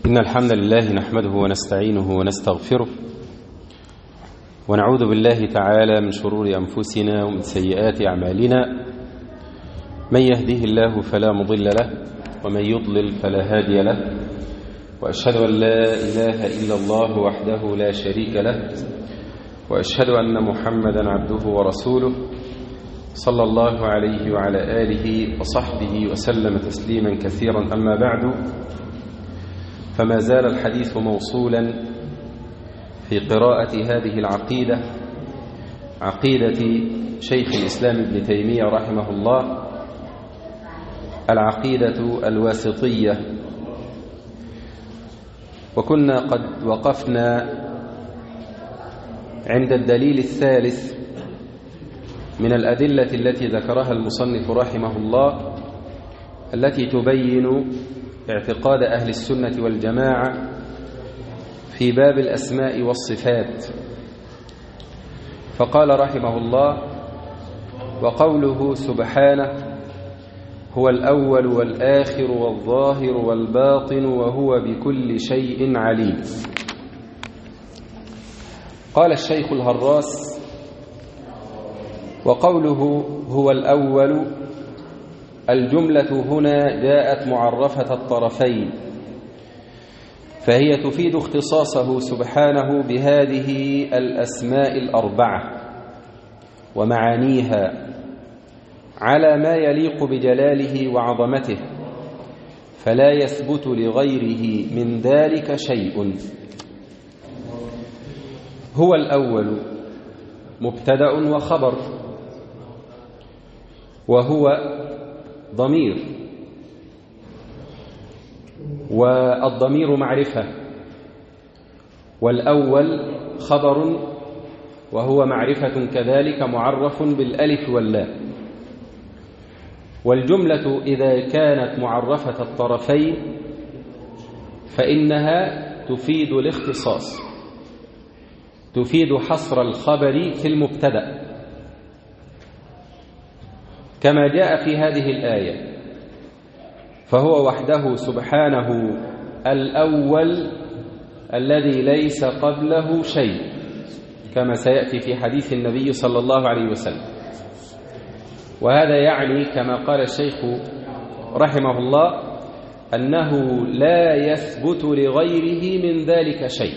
إن الحمد لله نحمده ونستعينه ونستغفره ونعوذ بالله تعالى من شرور أنفسنا ومن سيئات أعمالنا. من يهده الله فلا مضل له ومن يضلل فلا هادي له، وأشهد أن لا إله إلا الله وحده لا شريك له، وأشهد أن محمدا عبده ورسوله صلى الله عليه وعلى آله وصحبه وسلم تسليما كثيرا. أما بعد، فما زال الحديث موصولا في قراءة هذه العقيدة، عقيدة شيخ الإسلام ابن تيمية رحمه الله، العقيدة الواسطية. وكنا قد وقفنا عند الدليل الثالث من الأدلة التي ذكرها المصنف رحمه الله، التي تبين اعتقاد أهل السنة والجماعة في باب الأسماء والصفات. فقال رحمه الله: وقوله سبحانه هو الأول والآخر والظاهر والباطن وهو بكل شيء عليم. قال الشيخ الهراس: وقوله هو الأول، الجملة هنا جاءت معرفة الطرفين، فهي تفيد اختصاصه سبحانه بهذه الأسماء الأربعة ومعانيها على ما يليق بجلاله وعظمته، فلا يثبت لغيره من ذلك شيء. هو الأول مبتدأ وخبر، وهو ضمير، والضمير معرفة، والأول خبر وهو معرفة كذلك معرف بالألف واللام. والجملة إذا كانت معرفة الطرفين فإنها تفيد الاختصاص، تفيد حصر الخبر في المبتدأ، كما جاء في هذه الآية: فهو وحده سبحانه الأول الذي ليس قبله شيء، كما سيأتي في حديث النبي صلى الله عليه وسلم. وهذا يعني كما قال الشيخ رحمه الله أنه لا يثبت لغيره من ذلك شيء،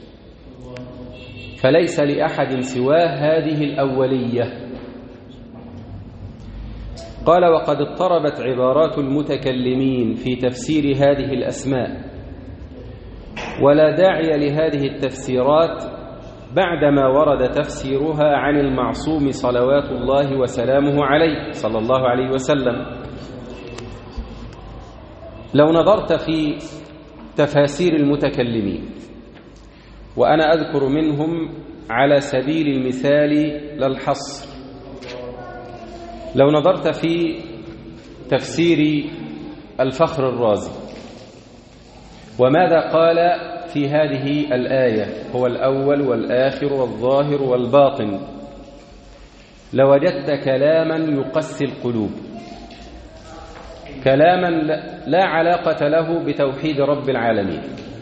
فليس لأحد سواه هذه الأولية. قال: وقد اضطربت عبارات المتكلمين في تفسير هذه الأسماء، ولا داعي لهذه التفسيرات بعدما ورد تفسيرها عن المعصوم صلوات الله وسلامه عليه صلى الله عليه وسلم. لو نظرت في تفاسير المتكلمين، وأنا أذكر منهم على سبيل المثال لا الحصر، لو نظرت في تفسير الفخر الرازي وماذا قال في هذه الآية: هو الأول والآخر والظاهر والباطن، لوجدت كلاما يقسي القلوب، كلاما لا علاقة له بتوحيد رب العالمين،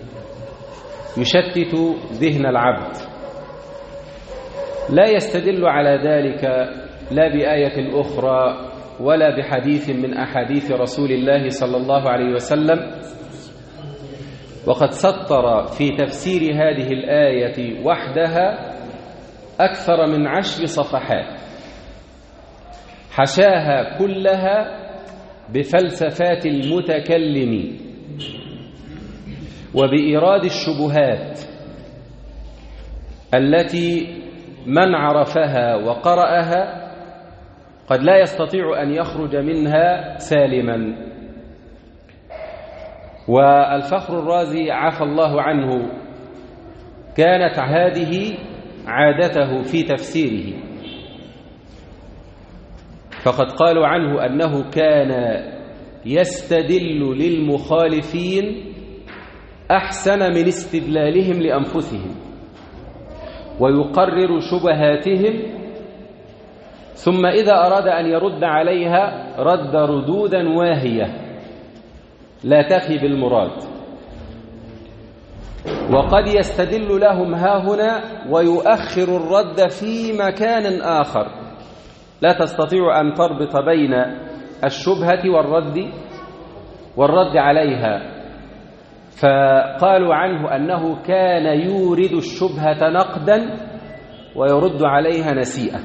يشتت ذهن العبد، لا يستدل على ذلك لا بآية أخرى ولا بحديث من أحاديث رسول الله صلى الله عليه وسلم. وقد سطر في تفسير هذه الآية وحدها أكثر من 10 صفحات، حشاها كلها بفلسفات المتكلمين وبإيراد الشبهات التي من عرفها وقرأها قد لا يستطيع أن يخرج منها سالما. والفخر الرازي عفى الله عنه كانت هذه عادته في تفسيره، فقد قالوا عنه أنه كان يستدل للمخالفين أحسن من استدلالهم لأنفسهم، ويقرر شبهاتهم، ثم إذا أراد أن يرد عليها رد ردودا واهية لا تفي بالمراد. وقد يستدل لهم هاهنا ويؤخر الرد في مكان آخر. لا تستطيع أن تربط بين الشبهة والرد عليها، فقالوا عنه أنه كان يورد الشبهة نقدا ويرد عليها نسيئة.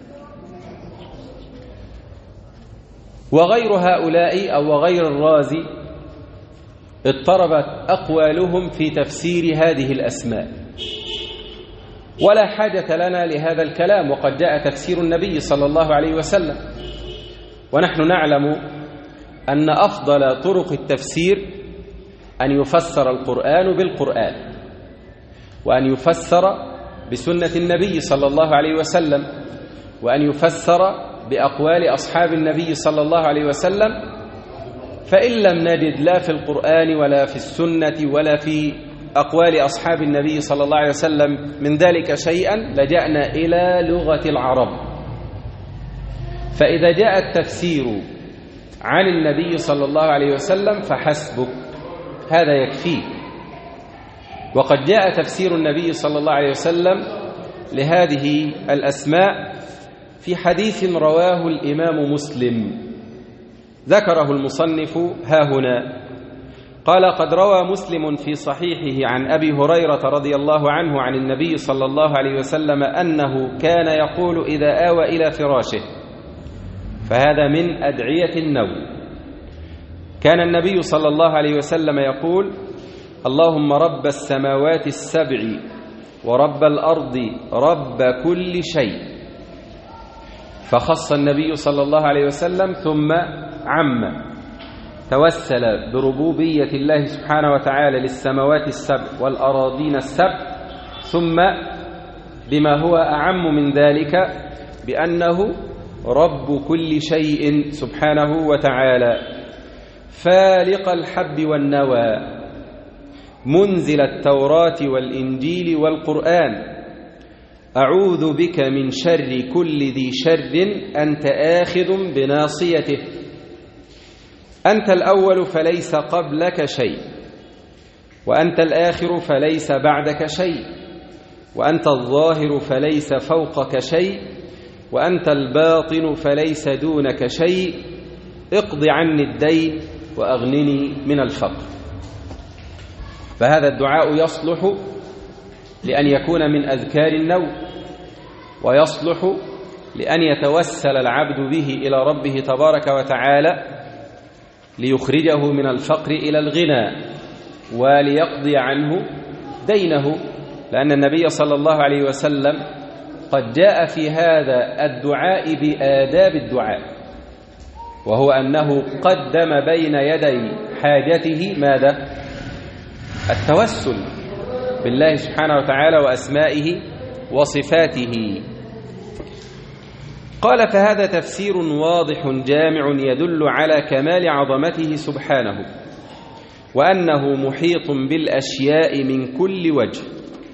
وغير هؤلاء أو وغير الرازي اضطربت أقوالهم في تفسير هذه الأسماء، ولا حاجة لنا لهذا الكلام، وقد جاء تفسير النبي صلى الله عليه وسلم. ونحن نعلم أن أفضل طرق التفسير أن يفسر القرآن بالقرآن، وأن يفسر بسنة النبي صلى الله عليه وسلم، وأن يفسر بأقوال أصحاب النبي صلى الله عليه وسلم. فإن لم نجد لا في القرآن ولا في السنة ولا في أقوال أصحاب النبي صلى الله عليه وسلم من ذلك شيئا لجأنا إلى لغة العرب. فإذا جاء التفسير عن النبي صلى الله عليه وسلم فحسبك، هذا يكفيك. وقد جاء تفسير النبي صلى الله عليه وسلم لهذه الأسماء في حديث رواه الإمام مسلم ذكره المصنف هاهنا. قال: قد روى مسلم في صحيحه عن أبي هريرة رضي الله عنه عن النبي صلى الله عليه وسلم أنه كان يقول إذا آوى إلى فراشه، فهذا من أدعية النوم. كان النبي صلى الله عليه وسلم يقول: اللهم رب السماوات السبع ورب الأرض رب كل شيء. فخص النبي صلى الله عليه وسلم ثم عم، توسل بربوبية الله سبحانه وتعالى للسماوات السبع والأراضين السبع، ثم بما هو أعم من ذلك بأنه رب كل شيء سبحانه وتعالى، فالق الحب والنوى، منزل التوراة والإنجيل والقرآن، أعوذ بك من شر كل ذي شر أنت آخذ بناصيته، أنت الأول فليس قبلك شيء، وأنت الآخر فليس بعدك شيء، وأنت الظاهر فليس فوقك شيء، وأنت الباطن فليس دونك شيء، اقض عني الدين وأغنني من الفقر. فهذا الدعاء يصلح لأن يكون من أذكار النوم، ويصلح لأن يتوسل العبد به إلى ربه تبارك وتعالى ليخرجه من الفقر إلى الغنى وليقضي عنه دينه، لأن النبي صلى الله عليه وسلم قد جاء في هذا الدعاء بآداب الدعاء، وهو أنه قدم بين يدي حاجته ماذا؟ التوسل بالله سبحانه وتعالى وأسمائه وصفاته. قال: فهذا تفسير واضح جامع يدل على كمال عظمته سبحانه، وأنه محيط بالأشياء من كل وجه.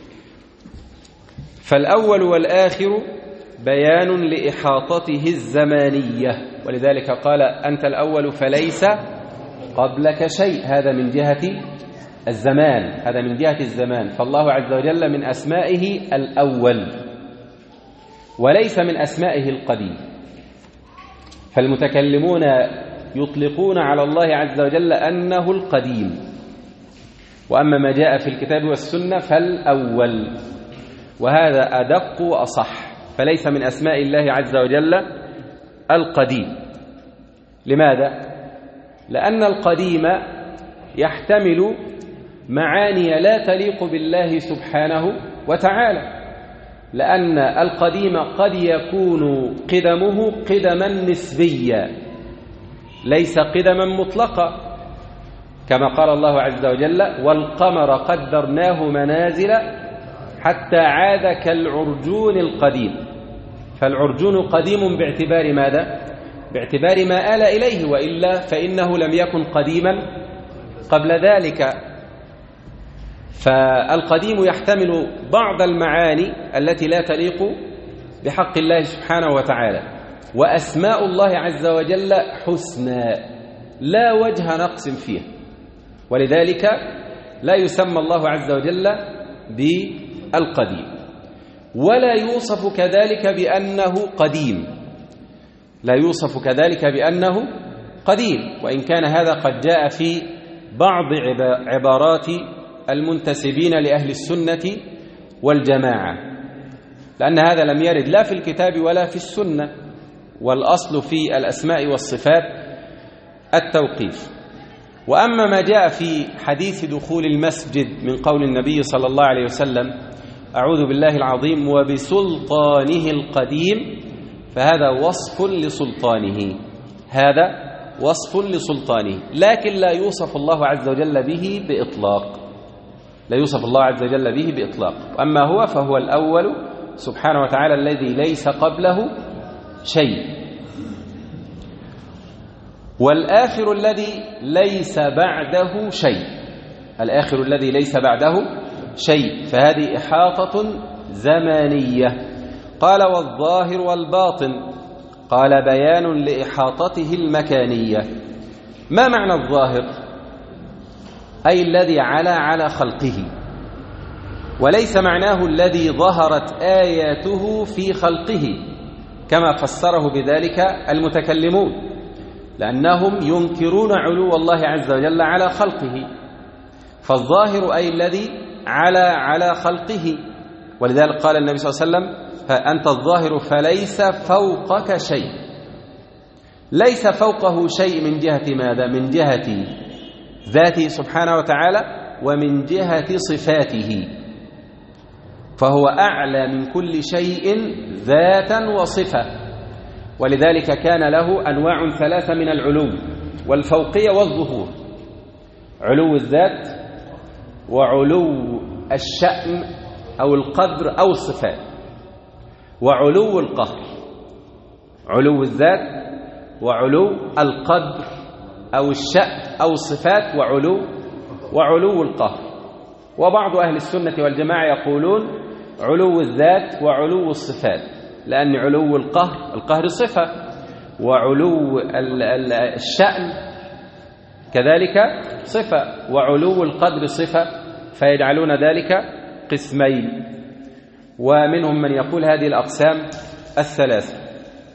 فالأول والآخر بيان لإحاطته الزمانية، ولذلك قال: أنت الأول فليس قبلك شيء، هذا من جهة الزمان، هذا من جهة الزمان. فالله عز وجل من أسمائه الأول وليس من أسمائه القديم. فالمتكلمون يطلقون على الله عز وجل أنه القديم، وأما ما جاء في الكتاب والسنة فالأول، وهذا أدق وأصح. فليس من أسماء الله عز وجل القديم. لماذا؟ لأن القديم يحتمل معاني لا تليق بالله سبحانه وتعالى، لأن القديم قد يكون قدمه قدما نسبيا ليس قدما مطلقا، كما قال الله عز وجل: والقمر قدرناه منازل حتى عاد كالعرجون القديم. فالعرجون قديم باعتبار ماذا؟ باعتبار ما آل إليه، وإلا فإنه لم يكن قديما قبل ذلك. فالقديم يحتمل بعض المعاني التي لا تليق بحق الله سبحانه وتعالى. وأسماء الله عز وجل حسنى لا وجه نقص فيها، ولذلك لا يسمى الله عز وجل بالقديم، ولا يوصف كذلك بأنه قديم، لا يوصف كذلك بأنه قديم، وإن كان هذا قد جاء في بعض عبارات المنتسبين لأهل السنة والجماعة، لأن هذا لم يرد لا في الكتاب ولا في السنة، والأصل في الأسماء والصفات التوقيف. وأما ما جاء في حديث دخول المسجد من قول النبي صلى الله عليه وسلم أعوذ بالله العظيم وبسلطانه القديم، فهذا وصف لسلطانه، هذا وصف لسلطانه، لكن لا يوصف الله عز وجل به بإطلاق، لا يوصف الله عز وجل به بإطلاق. أما هو فهو الأول سبحانه وتعالى الذي ليس قبله شيء، والآخر الذي ليس بعده شيء، الآخر الذي ليس بعده شيء، فهذه إحاطة زمانية. قال والظاهر والباطن، قال بيان لإحاطته المكانية. ما معنى الظاهر؟ أي الذي على خلقه، وليس معناه الذي ظهرت آياته في خلقه كما فسره بذلك المتكلمون، لأنهم ينكرون علو الله عز وجل على خلقه، فالظاهر أي الذي على خلقه، ولذلك قال النبي صلى الله عليه وسلم فأنت الظاهر فليس فوقك شيء، ليس فوقه شيء من جهة ماذا؟ من جهة ذاته سبحانه وتعالى ومن جهة صفاته، فهو أعلى من كل شيء ذاتا وصفة، ولذلك كان له أنواع ثلاثة من العلو والفوقية والظهور: علو الذات، وعلو الشأن أو القدر أو الصفات، وعلو القهر. علو الذات وعلو القدر أو الشأن أو الصفات وعلو القهر. وبعض أهل السنة والجماعة يقولون علو الذات وعلو الصفات، لأن علو القهر صفة، وعلو الشأن كذلك صفة، وعلو القدر صفة، فيجعلون ذلك قسمين، ومنهم من يقول هذه الأقسام الثلاثة.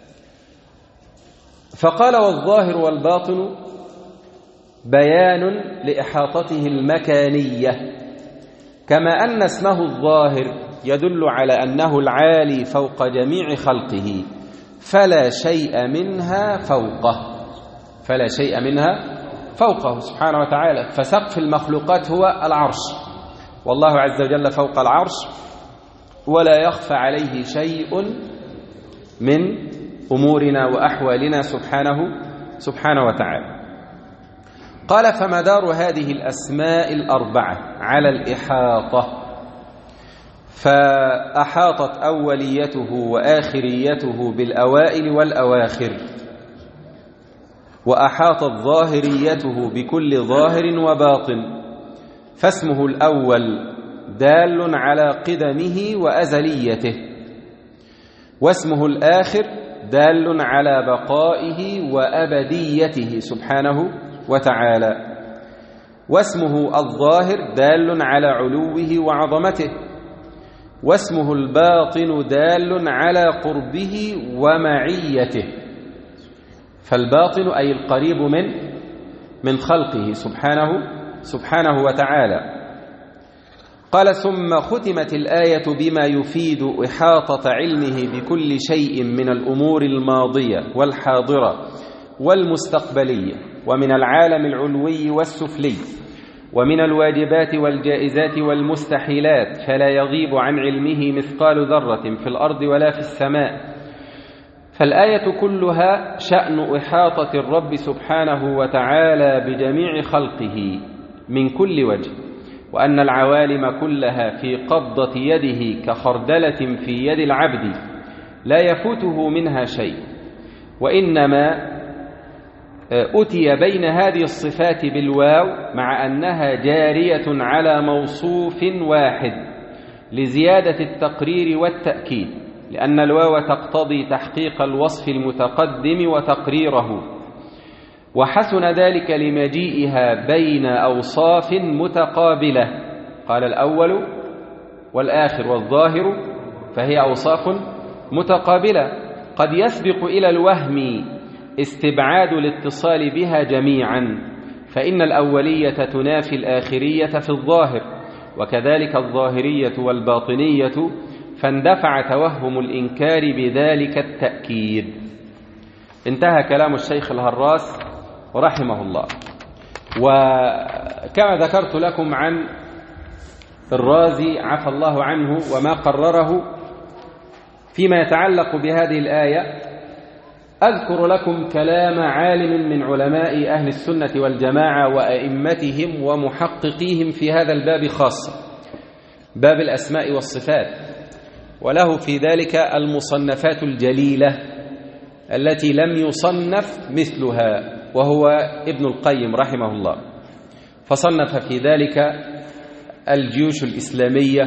فقال والظاهر والباطن بيان لإحاطته المكانية، كما أن اسمه الظاهر يدل على أنه العالي فوق جميع خلقه، فلا شيء منها فوقه، فلا شيء منها فوقه سبحانه وتعالى. فسقف المخلوقات هو العرش، والله عز وجل فوق العرش ولا يخفى عليه شيء من أمورنا وأحوالنا سبحانه وتعالى. قال فمدار هذه الأسماء الأربعة على الإحاطة، فأحاطت أوليته وآخريته بالأوائل والأواخر، وأحاطت ظاهريته بكل ظاهر وباطن، فاسمه الأول دال على قدمه وأزليته، واسمه الآخر دال على بقائه وأبديته سبحانه وتعالى، واسمه الظاهر دال على علوه وعظمته، واسمه الباطن دال على قربه ومعيته. فالباطن أي القريب من خلقه سبحانه وتعالى. قال ثم ختمت الآية بما يفيد إحاطة علمه بكل شيء من الأمور الماضية والحاضرة والمستقبلية، ومن العالم العلوي والسفلي، ومن الواجبات والجائزات والمستحيلات، فلا يغيب عن علمه مثقال ذرة في الأرض ولا في السماء. فالآية كلها شأن إحاطة الرب سبحانه وتعالى بجميع خلقه من كل وجه، وأن العوالم كلها في قبضة يده كخردلة في يد العبد لا يفوته منها شيء، وإنما أتي بين هذه الصفات بالواو مع أنها جارية على موصوف واحد لزيادة التقرير والتأكيد، لأن الواو تقتضي تحقيق الوصف المتقدم وتقريره، وحسن ذلك لمجيئها بين أوصاف متقابلة. قال الأول والآخر والظاهر، فهي أوصاف متقابلة قد يسبق إلى الوهم استبعاد الاتصال بها جميعا، فإن الأولية تنافي الآخرية في الظاهر، وكذلك الظاهرية والباطنية، فاندفع توهم الإنكار بذلك التأكيد. انتهى كلام الشيخ الهراس رحمه الله. وكما ذكرت لكم عن الرازي عفى الله عنه وما قرره فيما يتعلق بهذه الآية، أذكر لكم كلام عالم من علماء أهل السنة والجماعة وأئمتهم ومحققيهم في هذا الباب خاصة، باب الأسماء والصفات، وله في ذلك المصنفات الجليلة التي لم يصنف مثلها، وهو ابن القيم رحمه الله، فصنف في ذلك الجيوش الإسلامية،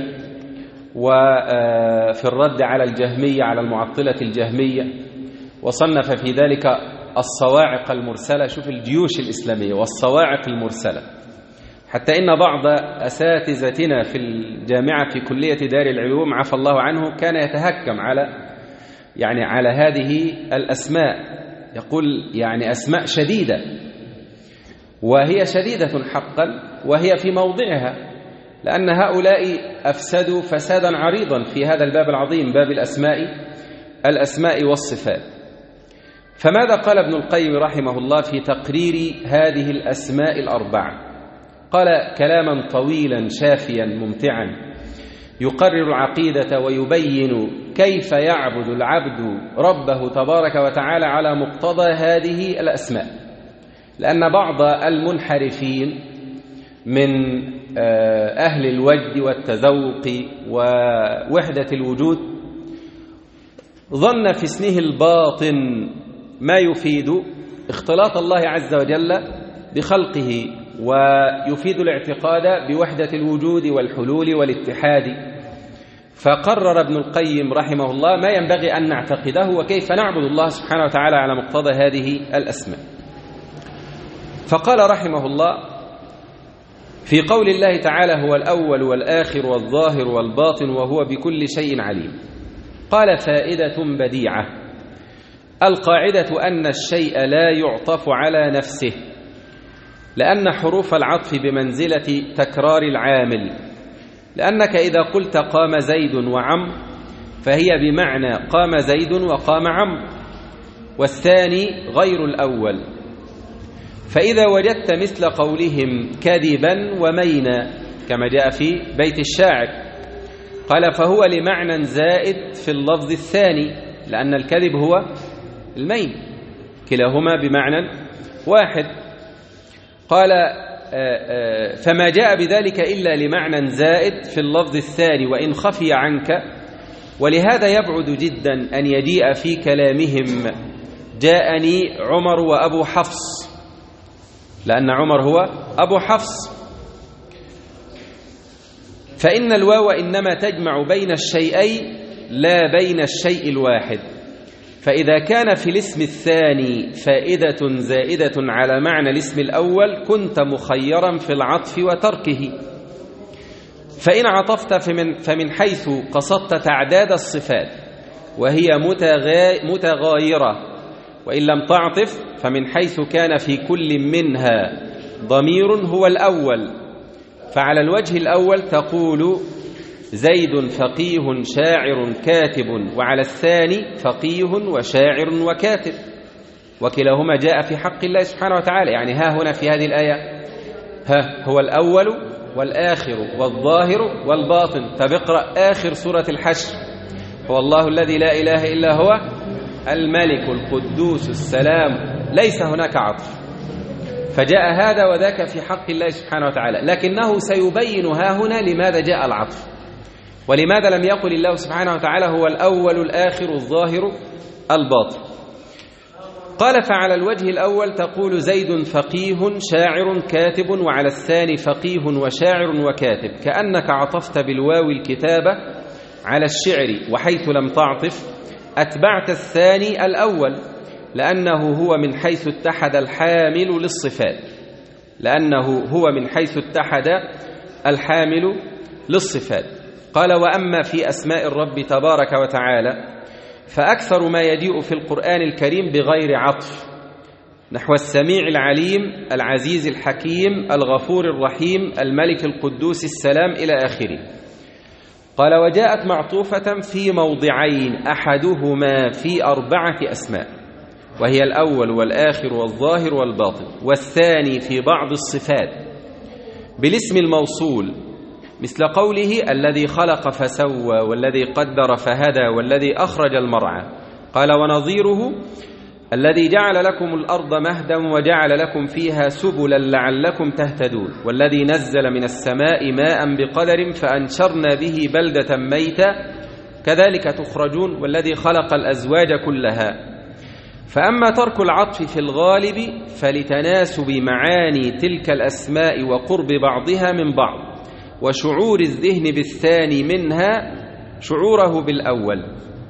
وفي الرد على الجهمية على المعطلة الجهمية، وصنف في ذلك الصواعق المرسلة. شوف الجيوش الإسلامية والصواعق المرسلة، حتى إن بعض أساتذتنا في الجامعة في كلية دار العلوم عفى الله عنه كان يتهكم على هذه الأسماء، يقول يعني أسماء شديدة، وهي شديدة حقا، وهي في موضعها، لأن هؤلاء أفسدوا فسادا عريضا في هذا الباب العظيم، باب الأسماء والصفات. فماذا قال ابن القيم رحمه الله في تقرير هذه الأسماء الأربعة؟ قال كلاما طويلا شافيا ممتعا يقرر العقيدة ويبين كيف يعبد العبد ربه تبارك وتعالى على مقتضى هذه الأسماء، لأن بعض المنحرفين من أهل الوجد والتذوق ووحدة الوجود ظن في اسمه الباطن ما يفيد اختلاط الله عز وجل بخلقه، ويفيد الاعتقاد بوحدة الوجود والحلول والاتحاد. فقرر ابن القيم رحمه الله ما ينبغي أن نعتقده وكيف نعبد الله سبحانه وتعالى على مقتضى هذه الأسماء. فقال رحمه الله في قول الله تعالى هو الأول والآخر والظاهر والباطن وهو بكل شيء عليم، قال فائدة بديعة: القاعدة أن الشيء لا يعطف على نفسه، لأن حروف العطف بمنزلة تكرار العامل، لأنك إذا قلت قام زيد وعم فهي بمعنى قام زيد وقام عم، والثاني غير الأول. فإذا وجدت مثل قولهم كذبا ومينا كما جاء في بيت الشاعر، قال فهو لمعنى زائد في اللفظ الثاني، لأن الكذب هو المين، كلاهما بمعنى واحد. قال فما جاء بذلك إلا لمعنى زائد في اللفظ الثاني وإن خفي عنك، ولهذا يبعد جدا أن يجيء في كلامهم جاءني عمر وأبو حفص، لأن عمر هو أبو حفص، فإن الواو إنما تجمع بين الشيئين لا بين الشيء الواحد. فإذا كان في الاسم الثاني فائدة زائدة على معنى الاسم الأول كنت مخيرا في العطف وتركه، فإن عطفت فمن حيث قصدت تعداد الصفات وهي متغايرة، وإن لم تعطف فمن حيث كان في كل منها ضمير هو الأول، فعلى الوجه الأول تقول زيد فقيه شاعر كاتب، وعلى الثاني فقيه وشاعر وكاتب، وكلاهما جاء في حق الله سبحانه وتعالى. يعني ها هنا في هذه الآية هو الأول والآخر والظاهر والباطن. طب اقرأ آخر سورة الحشر: هو الله الذي لا إله إلا هو الملك القدوس السلام. ليس هناك عطف، فجاء هذا وذاك في حق الله سبحانه وتعالى، لكنه سيبين ها هنا لماذا جاء العطف، ولماذا لم يقل الله سبحانه وتعالى هو الأول الآخر الظاهر الباطن. قال فعلى الوجه الأول تقول زيد فقيه شاعر كاتب، وعلى الثاني فقيه وشاعر وكاتب، كأنك عطفت بالواو الكتابة على الشعر، وحيث لم تعطف أتبعت الثاني الأول، لأنه هو من حيث اتحد الحامل للصفات، لأنه هو من حيث اتحد الحامل للصفات. قال: وأما في أسماء الرب تبارك وتعالى فأكثر ما يجيء في القرآن الكريم بغير عطف، نحو السميع العليم، العزيز الحكيم، الغفور الرحيم، الملك القدوس السلام إلى آخره. قال: وجاءت معطوفة في موضعين، أحدهما في 4 أسماء، وهي الأول والآخر والظاهر والباطن، والثاني في بعض الصفات بالاسم الموصول، مثل قوله: الذي خلق فسوى، والذي قدر فهدى، والذي أخرج المرعى. قال: ونظيره: الذي جعل لكم الأرض مهدا وجعل لكم فيها سبلا لعلكم تهتدون، والذي نزل من السماء ماء بقدر فأنشرنا به بلدة ميتا كذلك تخرجون، والذي خلق الأزواج كلها. فأما ترك العطف في الغالب فلتناسب معاني تلك الأسماء وقرب بعضها من بعض، وشعور الذهن بالثاني منها شعوره بالأول.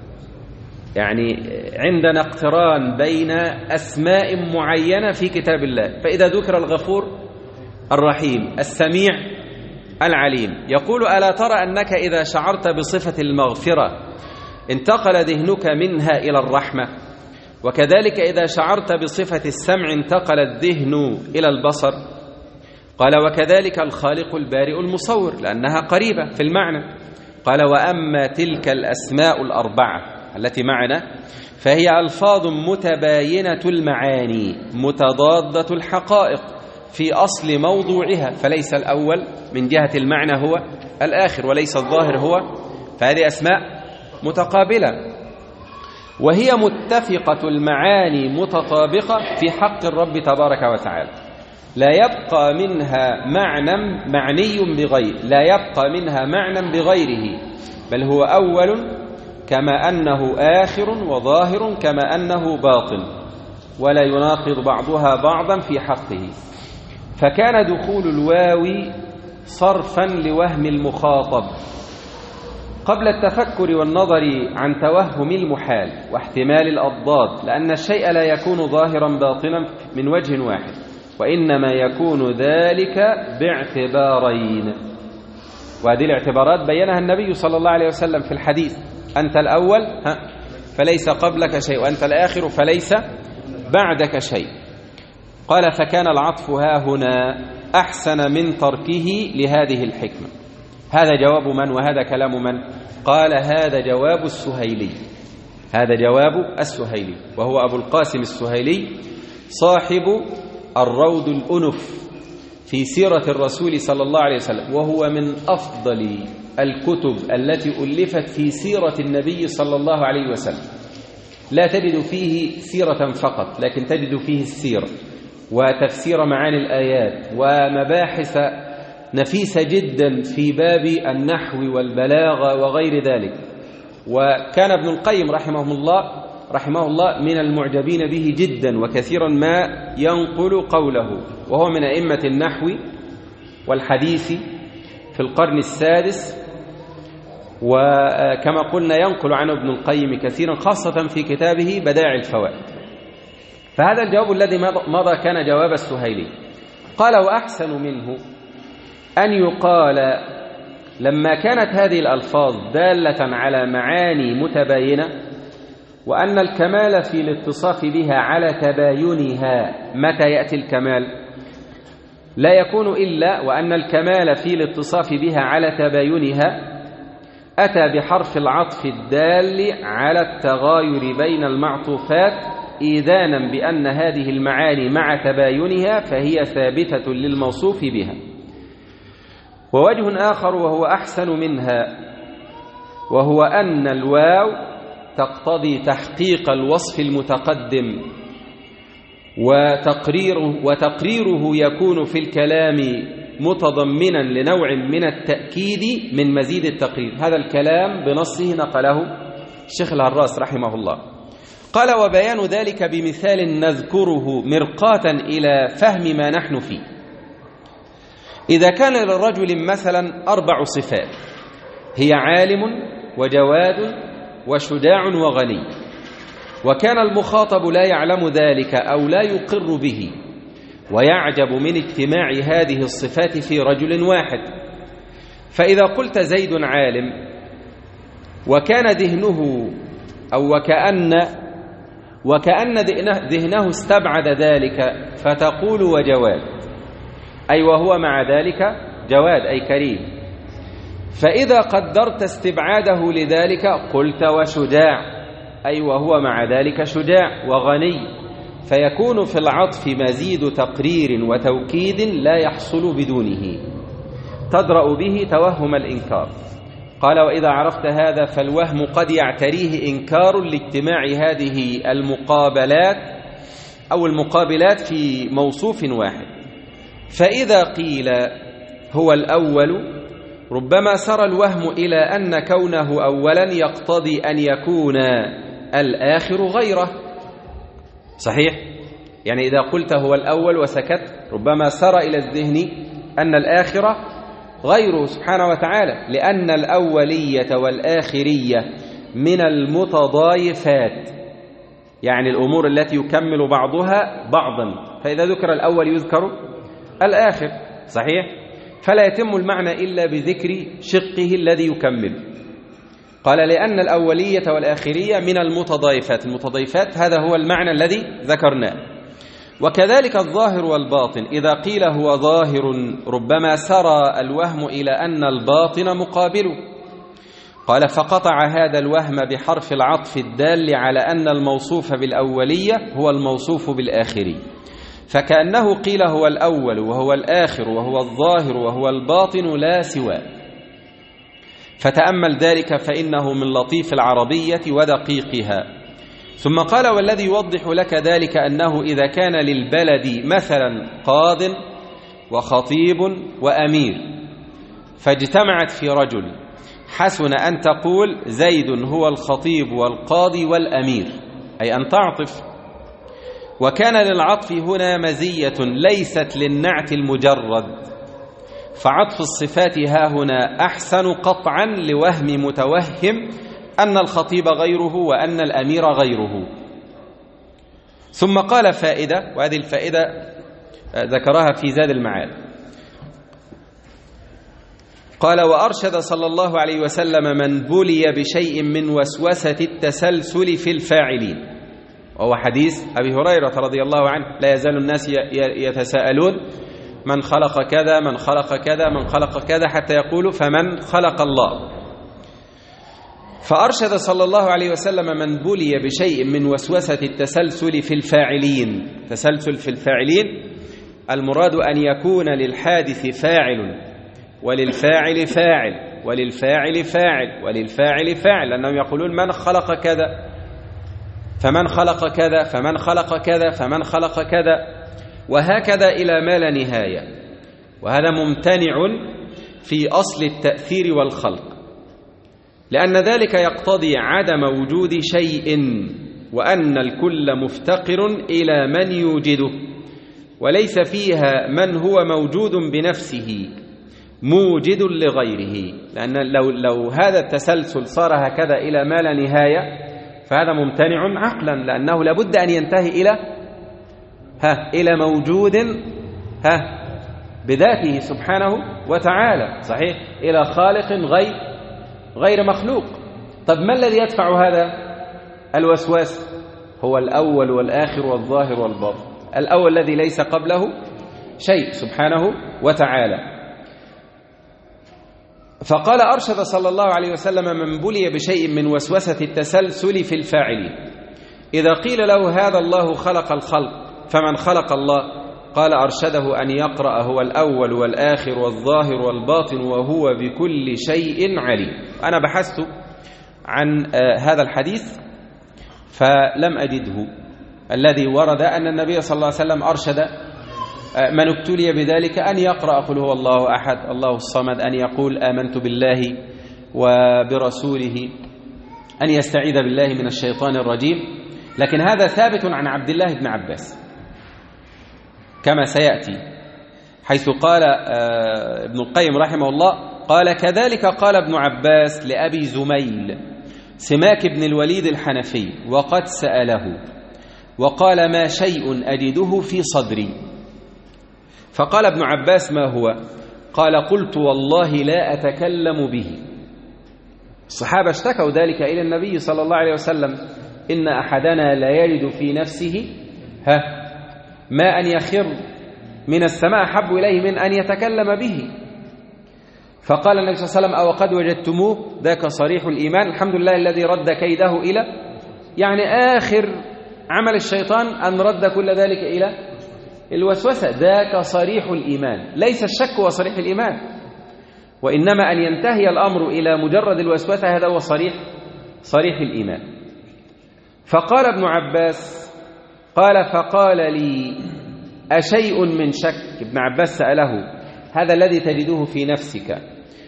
يعني عندنا اقتران بين أسماء معينة في كتاب الله، فإذا ذكر الغفور الرحيم، السميع العليم، يقول: ألا ترى أنك إذا شعرت بصفة المغفرة انتقل ذهنك منها إلى الرحمة، وكذلك إذا شعرت بصفة السمع انتقل الذهن إلى البصر. قال: وكذلك الخالق البارئ المصور، لأنها قريبة في المعنى. قال: وأما تلك الأسماء 4 التي معنا فهي ألفاظ متباينة المعاني متضادة الحقائق في أصل موضوعها، فليس الأول من جهة المعنى هو الآخر، وليس الظاهر هو، فهذه أسماء متقابلة، وهي متفقة المعاني متطابقة في حق الرب تبارك وتعالى، لا يبقى منها معنى بغيره، بل هو أول كما أنه آخر، وظاهر كما أنه باطن، ولا يناقض بعضها بعضا في حقه. فكان دخول الواو صرفا لوهم المخاطب قبل التفكر والنظر عن توهم المحال واحتمال الأضداد، لأن الشيء لا يكون ظاهرا باطنا من وجه واحد، وإنما يكون ذلك باعتبارين، وهذه الاعتبارات بينها النبي صلى الله عليه وسلم في الحديث: أنت الأول فليس قبلك شيء، وأنت الآخر فليس بعدك شيء. قال: فكان العطف هنا أحسن من تركه لهذه الحكمة. هذا جواب من وهذا كلام من؟ قال: هذا جواب السهيلي، هذا جواب السهيلي، وهو أبو القاسم السهيلي صاحب الروض الأنف في سيرة الرسول صلى الله عليه وسلم، وهو من أفضل الكتب التي ألفت في سيرة النبي صلى الله عليه وسلم. لا تجد فيه سيرة فقط، لكن تجد فيه السيرة وتفسير معاني الآيات ومباحث نفيسة جدا في باب النحو والبلاغة وغير ذلك. وكان ابن القيم رحمه الله من المعجبين به جدا، وكثيرا ما ينقل قوله، وهو من أئمة النحو والحديث في القرن السادس، وكما قلنا ينقل عنه ابن القيم كثيرا، خاصة في كتابه بدائع الفوائد. فهذا الجواب الذي مضى كان جواب السهيلي. قال: وأحسن منه أن يقال لما كانت هذه الألفاظ دالة على معاني متباينة، وأن الكمال في الاتصاف بها على تباينها. متى يأتي الكمال؟ لا يكون إلا وأن الكمال في الاتصاف بها على تباينها أتى بحرف العطف الدال على التغاير بين المعطوفات، إيذانا بأن هذه المعاني مع تباينها فهي ثابتة للموصوف بها. ووجه آخر وهو أحسن منها، وهو أن الواو تقتضي تحقيق الوصف المتقدم، وتقريره يكون في الكلام متضمنا لنوع من التأكيد من مزيد التقرير. هذا الكلام بنصه نقله الشيخ الهراس رحمه الله. قال: وبيان ذلك بمثال نذكره مرقاة إلى فهم ما نحن فيه. إذا كان للرجل مثلا 4 صفات، هي عالم وجواد وشجاع وغني، وكان المخاطب لا يعلم ذلك أو لا يقر به، ويعجب من اجتماع هذه الصفات في رجل واحد. فإذا قلت زيد عالم وكان ذهنه أو وكأن ذهنه استبعد ذلك فتقول وجواد، أي وهو مع ذلك جواد أي كريم. فإذا قدرت استبعاده لذلك قلت وشجاع، أي وهو مع ذلك شجاع وغني، فيكون في العطف مزيد تقرير وتوكيد لا يحصل بدونه، تدرأ به توهم الإنكار. قال وإذا عرفت هذا فالوهم قد يعتريه إنكار لاجتماع هذه المقابلات أو المقابلات في موصوف واحد. فإذا قيل هو الأول ربما سر الوهم إلى أن كونه أولا يقتضي أن يكون الآخر غيره. صحيح؟ يعني إذا قلت هو الأول وسكت ربما سر إلى الذهن أن الآخر غيره سبحانه وتعالى، لأن الأولية والآخرية من المتضايفات، يعني الأمور التي يكمل بعضها بعضا، فإذا ذكر الأول يذكر الآخر. صحيح؟ فلا يتم المعنى إلا بذكر شقه الذي يكمل. قال لأن الأولية والآخرية من المتضايفات، المتضايفات هذا هو المعنى الذي ذكرناه. وكذلك الظاهر والباطن، إذا قيل هو ظاهر ربما سرى الوهم إلى أن الباطن مقابله. قال فقطع هذا الوهم بحرف العطف الدال على أن الموصوف بالأولية هو الموصوف بالآخري، فكأنه قيل هو الأول وهو الآخر وهو الظاهر وهو الباطن لا سوى. فتأمل ذلك فإنه من لطيف العربية ودقيقها. ثم قال والذي يوضح لك ذلك أنه إذا كان للبلد مثلا قاض وخطيب وأمير فاجتمعت في رجل، حسن أن تقول زيد هو الخطيب والقاضي والأمير، أي أن تعطف. وكان للعطف هنا مزية ليست للنعت المجرد، فعطف الصفات ها هنا أحسن قطعا لوهم متوهم أن الخطيب غيره وأن الأمير غيره. ثم قال فائدة، وهذه الفائدة ذكرها في زاد المعاد، قال وأرشد صلى الله عليه وسلم من بلي بشيء من وسوسة التسلسل في الفاعلين، وهو حديث أبي هريرة رضي الله عنه لا يزال الناس يتساءلون من خلق كذا من خلق كذا من خلق كذا حتى يقولوا فمن خلق الله. فأرشد صلى الله عليه وسلم من بلي بشيء من وسوسة التسلسل في الفاعلين. تسلسل في الفاعلين المراد أن يكون للحادث فاعل وللفاعل فاعل وللفاعل فاعل وللفاعل فاعل، لأنهم يقولون من خلق كذا فمن خلق كذا فمن خلق كذا فمن خلق كذا، وهكذا إلى ما لا نهاية. وهذا ممتنع في أصل التأثير والخلق، لأن ذلك يقتضي عدم وجود شيء، وأن الكل مفتقر إلى من يوجده، وليس فيها من هو موجود بنفسه موجد لغيره. لأن لو هذا التسلسل صار هكذا إلى ما لا نهاية فهذا ممتنع عقلا، لأنه لابد أن ينتهي إلى موجود بذاته سبحانه وتعالى. صحيح؟ إلى خالق غير مخلوق. طب ما الذي يدفع هذا الوسواس؟ هو الأول والآخر والظاهر والباطن، الأول الذي ليس قبله شيء سبحانه وتعالى. فقال أرشد صلى الله عليه وسلم من بلي بشيء من وسوسة التسلسل في الفاعلين، إذا قيل له هذا الله خلق الخلق فمن خلق الله؟ قال أرشده أن يقرأ هو الأول والآخر والظاهر والباطن وهو بكل شيء عليم. أنا بحثت عن هذا الحديث فلم أجده الذي ورد أن النبي صلى الله عليه وسلم أرشد من ابتلي بذلك أن يقرأ قل هو الله أحد الله الصمد، أن يقول آمنت بالله وبرسوله، أن يستعيذ بالله من الشيطان الرجيم. لكن هذا ثابت عن عبد الله بن عباس كما سيأتي، حيث قال ابن القيم رحمه الله قال كذلك قال ابن عباس لأبي زميل سماك بن الوليد الحنفي وقد سأله وقال: ما شيء أجده في صدري؟ فقال ابن عباس: ما هو؟ قال: قلت والله لا أتكلم به. الصحابة اشتكوا ذلك إلى النبي صلى الله عليه وسلم: إن أحدنا لا يجد في نفسه ما أن يخر من السماء أحب إليه من أن يتكلم به. فقال النبي صلى الله عليه وسلم: أو قد وجدتموه؟ ذاك صريح الإيمان. الحمد لله الذي رد كيده إلى آخر عمل الشيطان أن رد كل ذلك إلى الوسوسة. ذاك صريح الإيمان، ليس الشك هو صريح الإيمان، وإنما أن ينتهي الأمر إلى مجرد الوسوسة، هذا هو صريح الإيمان. فقال ابن عباس: قال: فقال لي: أشيء من شك؟ ابن عباس سأله: هذا الذي تجده في نفسك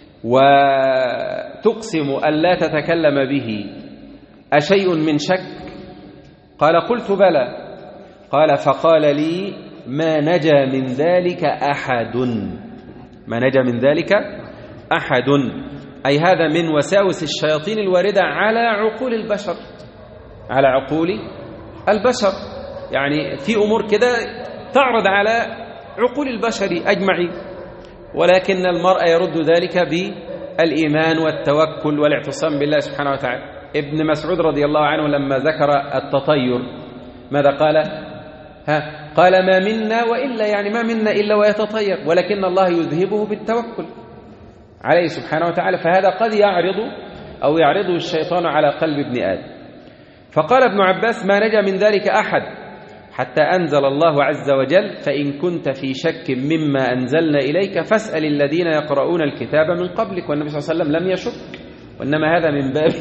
وتقسم أن لا تتكلم به أشيء من شك؟ قال: قلت بلى. قال: فقال لي: ما نجا من ذلك أحد. ما نجا من ذلك أحد، أي هذا من وساوس الشياطين الواردة على عقول البشر، على عقول البشر. يعني في أمور كده تعرض على عقول البشر أجمعين، ولكن المرء يرد ذلك بالإيمان والتوكل والاعتصام بالله سبحانه وتعالى. ابن مسعود رضي الله عنه لما ذكر التطير ماذا قال؟ قال: ما منا وإلا، ما منا إلا ويتطير، ولكن الله يذهبه بالتوكل عليه سبحانه وتعالى. فهذا قد يعرضه الشيطان على قلب ابن آدم. فقال ابن عباس: ما نجا من ذلك أحد حتى أنزل الله عز وجل: فإن كنت في شك مما أنزلنا إليك فاسأل الذين يقرؤون الكتاب من قبلك. والنبي صلى الله عليه وسلم لم يشك، وإنما هذا من باب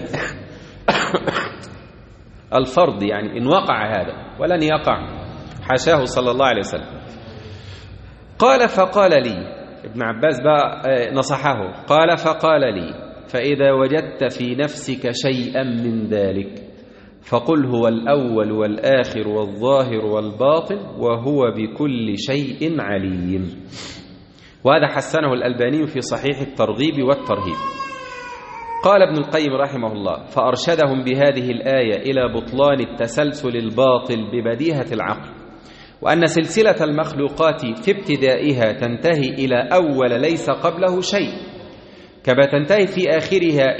الفرض، إن وقع هذا ولن يقع، حاشاه صلى الله عليه وسلم. قال: فقال لي، ابن عباس بقى نصحه، قال: فقال لي: فإذا وجدت في نفسك شيئا من ذلك فقل هو الأول والآخر والظاهر والباطن وهو بكل شيء عليم. وهذا حسنه الألباني في صحيح الترغيب والترهيب. قال ابن القيم رحمه الله: فأرشدهم بهذه الآية إلى بطلان التسلسل الباطل ببديهة العقل، وأن سلسلة المخلوقات في ابتدائها تنتهي إلى أول ليس قبله شيء، كما تنتهي في آخرها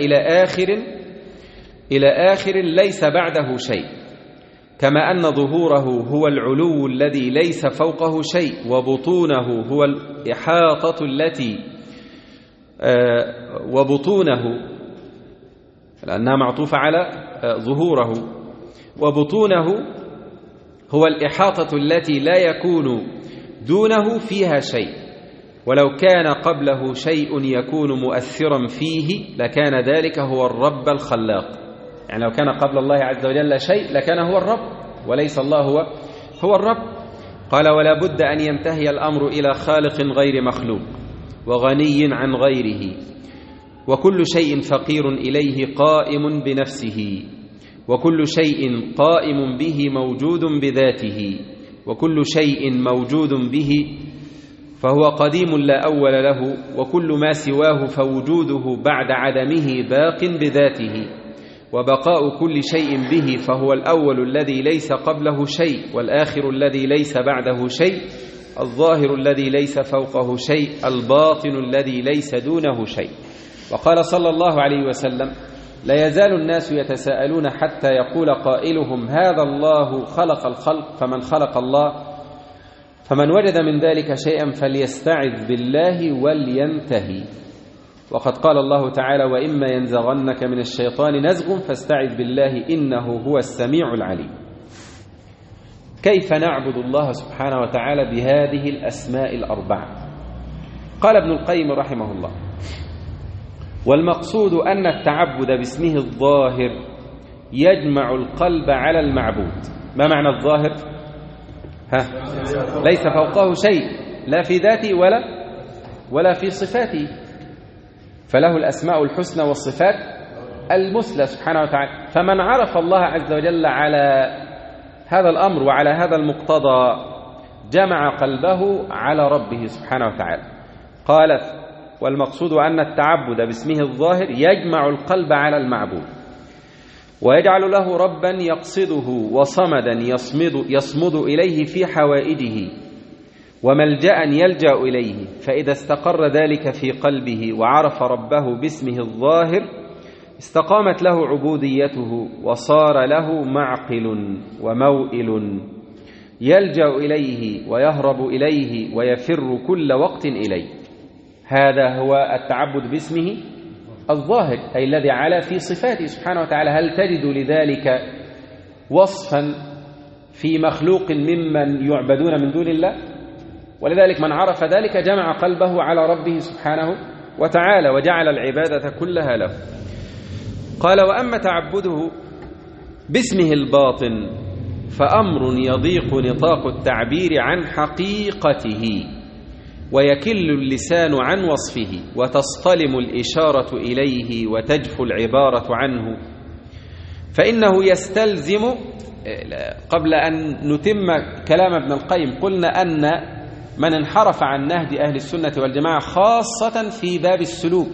إلى آخر ليس بعده شيء، كما أن ظهوره هو العلو الذي ليس فوقه شيء، وبطونه هو الإحاطة التي لأنها معطوفة على ظهوره، وبطونه هو الإحاطة التي لا يكون دونه فيها شيء، ولو كان قبله شيء يكون مؤثرا فيه لكان ذلك هو الرب الخلاق. لو كان قبل الله عز وجل شيء لكان هو الرب، وليس الله هو الرب. قال: ولا بد أن ينتهي الأمر إلى خالق غير مخلوق وغني عن غيره، وكل شيء فقير إليه قائم بنفسه، وكل شيء قائم به موجود بذاته، وكل شيء موجود به فهو قديم لا أول له، وكل ما سواه فوجوده بعد عدمه باق بذاته، وبقاء كل شيء به فهو الأول الذي ليس قبله شيء، والآخر الذي ليس بعده شيء، الظاهر الذي ليس فوقه شيء، الباطن الذي ليس دونه شيء. وقال صلى الله عليه وسلم: لا يزال الناس يتساءلون حتى يقول قائلهم: هذا الله خلق الخلق، فمن خلق الله؟ فمن وجد من ذلك شيئا فليستعذ بالله ولينتهي. وقد قال الله تعالى: وإما ينزغنك من الشيطان نزغ فاستعذ بالله إنه هو السميع العليم. كيف نعبد الله سبحانه وتعالى بهذه الأسماء الأربعة؟ قال ابن القيم رحمه الله: والمقصود أن التعبد باسمه الظاهر يجمع القلب على المعبود. ما معنى الظاهر؟ ليس فوقه شيء، لا في ذاته ولا في صفاته، فله الأسماء الحسنى والصفات المثلى سبحانه وتعالى. فمن عرف الله عز وجل على هذا الأمر وعلى هذا المقتضى جمع قلبه على ربه سبحانه وتعالى. قالت: والمقصود أن التعبد باسمه الظاهر يجمع القلب على المعبود. ويجعل له ربا يقصده وصمدا يصمد إليه في حوائجه وملجأ يلجأ إليه. فإذا استقر ذلك في قلبه وعرف ربه باسمه الظاهر استقامت له عبوديته وصار له معقل وموئل يلجأ إليه ويهرب إليه ويفر كل وقت إليه. هذا هو التعبد باسمه الظاهر، أي الذي علا في صفاته سبحانه وتعالى. هل تجد لذلك وصفا في مخلوق ممن يعبدون من دون الله؟ ولذلك من عرف ذلك جمع قلبه على ربه سبحانه وتعالى وجعل العبادة كلها له. قال: وأما تعبده باسمه الباطن فأمر يضيق نطاق التعبير عن حقيقته ويكل اللسان عن وصفه وتصطلم الإشارة إليه وتجفو العبارة عنه، فإنه يستلزم. قبل أن نتم كلام ابن القيم قلنا أن من انحرف عن نهج أهل السنة والجماعة خاصة في باب السلوك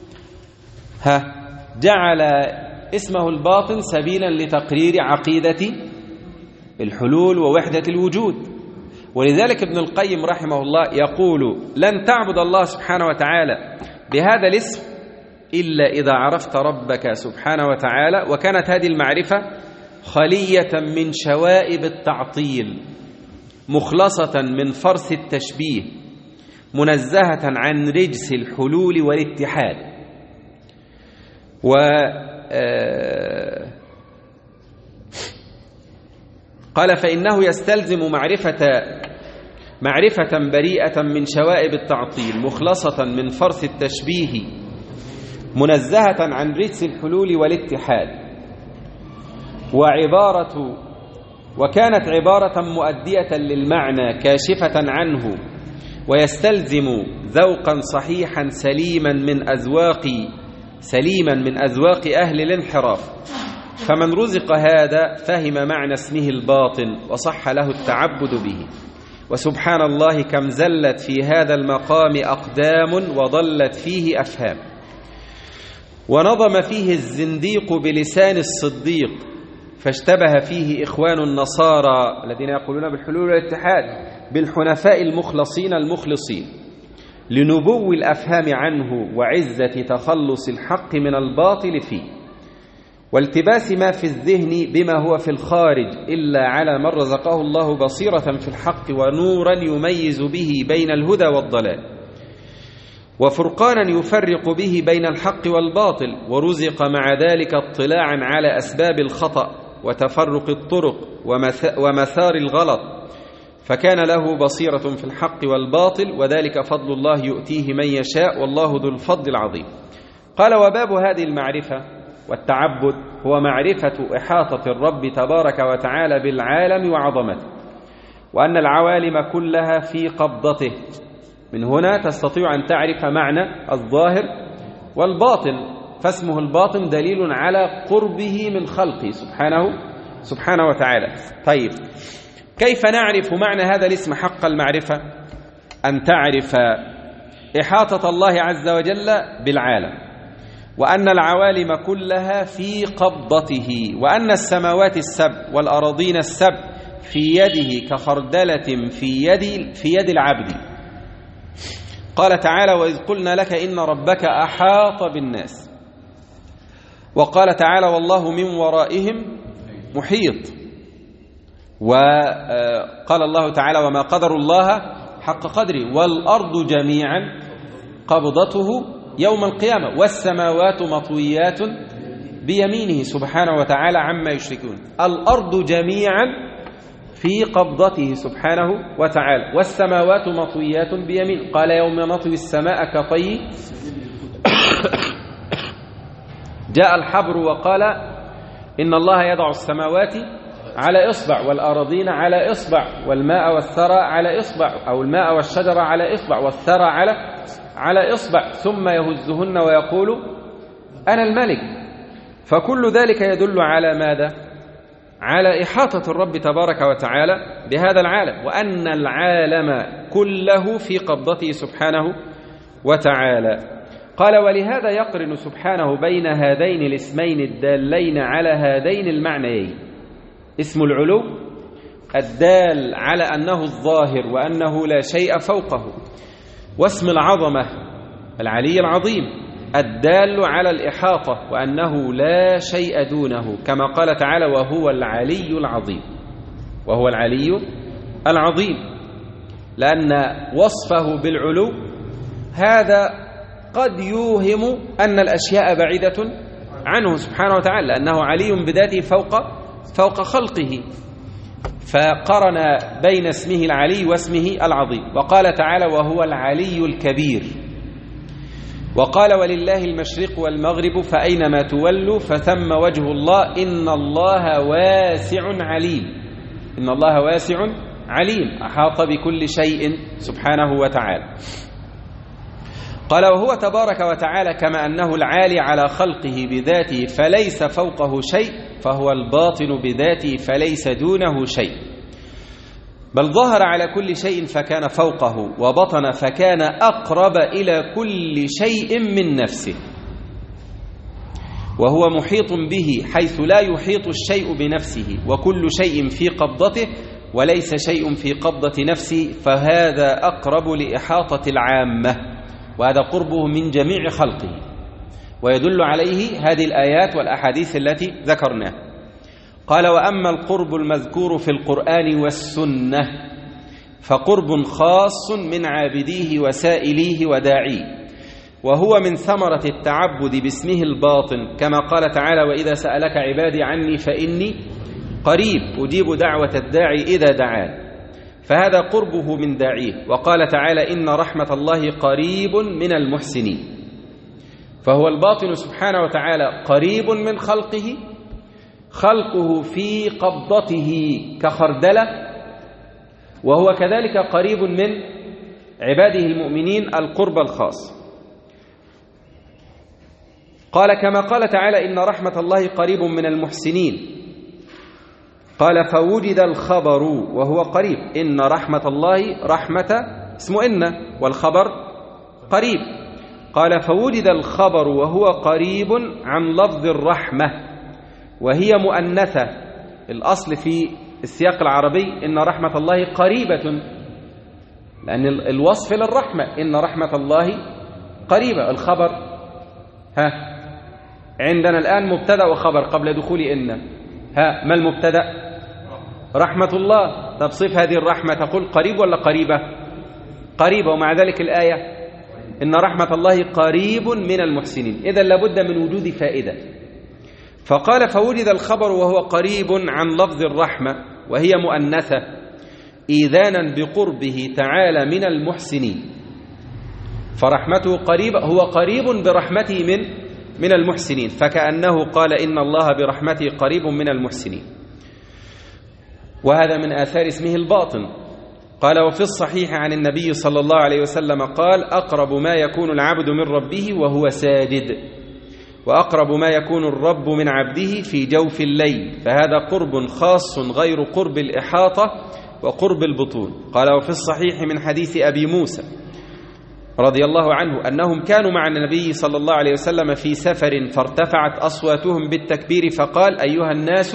جعل اسمه الباطن سبيلا لتقرير عقيدة الحلول ووحدة الوجود. ولذلك ابن القيم رحمه الله يقول: لن تعبد الله سبحانه وتعالى بهذا الاسم إلا إذا عرفت ربك سبحانه وتعالى وكانت هذه المعرفة خلية من شوائب التعطيل مخلصة من فرث التشبيه منزهة عن رجس الحلول والاتحاد. قال: فإنه يستلزم معرفة بريئة من شوائب التعطيل مخلصة من فرث التشبيه منزهة عن رجس الحلول والاتحاد، وكانت عبارة مؤدية للمعنى كاشفة عنه، ويستلزم ذوقا صحيحا سليما من أذواق أهل الانحراف. فمن رزق هذا فهم معنى اسمه الباطن وصح له التعبد به. وسبحان الله كم زلت في هذا المقام أقدام وضلت فيه أفهام، ونظم فيه الزنديق بلسان الصديق فاشتبه فيه إخوان النصارى الذين يقولون بالحلول والاتحاد بالحنفاء المخلصين المخلصين لنبو الأفهام عنه وعزة تخلص الحق من الباطل فيه، والتباس ما في الذهن بما هو في الخارج، إلا على من رزقه الله بصيرة في الحق ونورا يميز به بين الهدى والضلال، وفرقانا يفرق به بين الحق والباطل، ورزق مع ذلك اطلاعا على أسباب الخطأ وتفرق الطرق ومثار الغلط، فكان له بصيرة في الحق والباطل، وذلك فضل الله يؤتيه من يشاء والله ذو الفضل العظيم. قال: وباب هذه المعرفة والتعبد هو معرفة إحاطة الرب تبارك وتعالى بالعالم وعظمته، وأن العوالم كلها في قبضته. من هنا تستطيع أن تعرف معنى الظاهر والباطن، فاسمه الباطن دليل على قربه من خلقه سبحانه وتعالى. طيب، كيف نعرف معنى هذا الاسم حق المعرفة؟ أن تعرف إحاطة الله عز وجل بالعالم، وأن العوالم كلها في قبضته، وأن السماوات السبع والأراضين السبع في يده كخردلة في يد العبد. قال تعالى: وإذ قلنا لك إن ربك أحاط بالناس. وقال تعالى: والله من ورائهم محيط. وقال الله تعالى: وما قدر الله حق قدره والأرض جميعا قبضته يوم القيامة والسماوات مطويات بيمينه سبحانه وتعالى عما يشركون. الأرض جميعا في قبضته سبحانه وتعالى والسماوات مطويات بيمينه. قال: يوم نطوي السماء كطي جاء الحبر وقال: إن الله يضع السماوات على إصبع والأراضين على إصبع والماء والثرى على إصبع، أو الماء والشجرة على إصبع والثرى على إصبع، ثم يهزهن ويقول أنا الملك. فكل ذلك يدل على ماذا؟ على إحاطة الرب تبارك وتعالى بهذا العالم، وأن العالم كله في قبضته سبحانه وتعالى. قال: ولهذا يقرن سبحانه بين هذين الاسمين الدالين على هذين المعنيين: اسم العلو الدال على أنه الظاهر وأنه لا شيء فوقه، واسم العظمة العلي العظيم الدال على الإحاطة وأنه لا شيء دونه، كما قال تعالى: وهو العلي العظيم. وهو العلي العظيم، لأن وصفه بالعلو هذا قد يوهم أن الأشياء بعيدة عنه سبحانه وتعالى، لأنه علي بذاته فوق خلقه، فقرن بين اسمه العلي واسمه العظيم. وقال تعالى: وهو العلي الكبير. وقال: ولله المشرق والمغرب فأينما تولوا فثم وجه الله إن الله واسع عليم. إن الله واسع عليم، أحاط بكل شيء سبحانه وتعالى. قال: وهو تبارك وتعالى كما أنه العالي على خلقه بذاته فليس فوقه شيء، فهو الباطن بذاته فليس دونه شيء، بل ظهر على كل شيء فكان فوقه، وبطن فكان أقرب إلى كل شيء من نفسه، وهو محيط به حيث لا يحيط الشيء بنفسه، وكل شيء في قبضته وليس شيء في قبضة نفسه، فهذا أقرب لإحاطة العامة، وهذا قربه من جميع خلقه، ويدل عليه هذه الآيات والأحاديث التي ذكرناها. قال: وأما القرب المذكور في القرآن والسنة فقرب خاص من عابديه وسائليه وداعيه، وهو من ثمرة التعبد باسمه الباطن، كما قال تعالى: وإذا سألك عبادي عني فإني قريب أجيب دعوة الداعي إذا دعان، فهذا قربه من داعيه. وقال تعالى: إن رحمة الله قريب من المحسنين، فهو الباطن سبحانه وتعالى قريب من خلقه، خلقه في قبضته كخردلة، وهو كذلك قريب من عباده المؤمنين القرب الخاص. قال: كما قال تعالى: إن رحمة الله قريب من المحسنين. قال: فوجد الخبر وهو قريب. إن رحمة الله رحمة اسمه إن، والخبر قريب. قال: فوجد الخبر وهو قريب عن لفظ الرحمة، وهي مؤنثة. الأصل في السياق العربي إن رحمة الله قريبة، لأن الوصف للرحمة إن رحمة الله قريبة. الخبر عندنا الآن مبتدأ وخبر قبل دخول إن. ما المبتدأ؟ رحمة الله. طب صف هذه الرحمة، تقول قريب ولا قريبة؟ قريبة. ومع ذلك الآية إن رحمة الله قريب من المحسنين. إذن لابد من وجود فائدة. فقال: فوجد الخبر وهو قريب عن لفظ الرحمة وهي مؤنثة، إيذانا بقربه تعالى من المحسنين، فرحمته قريبة، هو قريب برحمته من المحسنين، فكأنه قال: إن الله برحمته قريب من المحسنين. وهذا من آثار اسمه الباطن. قال: وفي الصحيح عن النبي صلى الله عليه وسلم قال: أقرب ما يكون العبد من ربه وهو ساجد، وأقرب ما يكون الرب من عبده في جوف الليل، فهذا قرب خاص غير قرب الإحاطة وقرب البطون. قال: وفي الصحيح من حديث أبي موسى رضي الله عنه أنهم كانوا مع النبي صلى الله عليه وسلم في سفر، فارتفعت أصواتهم بالتكبير، فقال: أيها الناس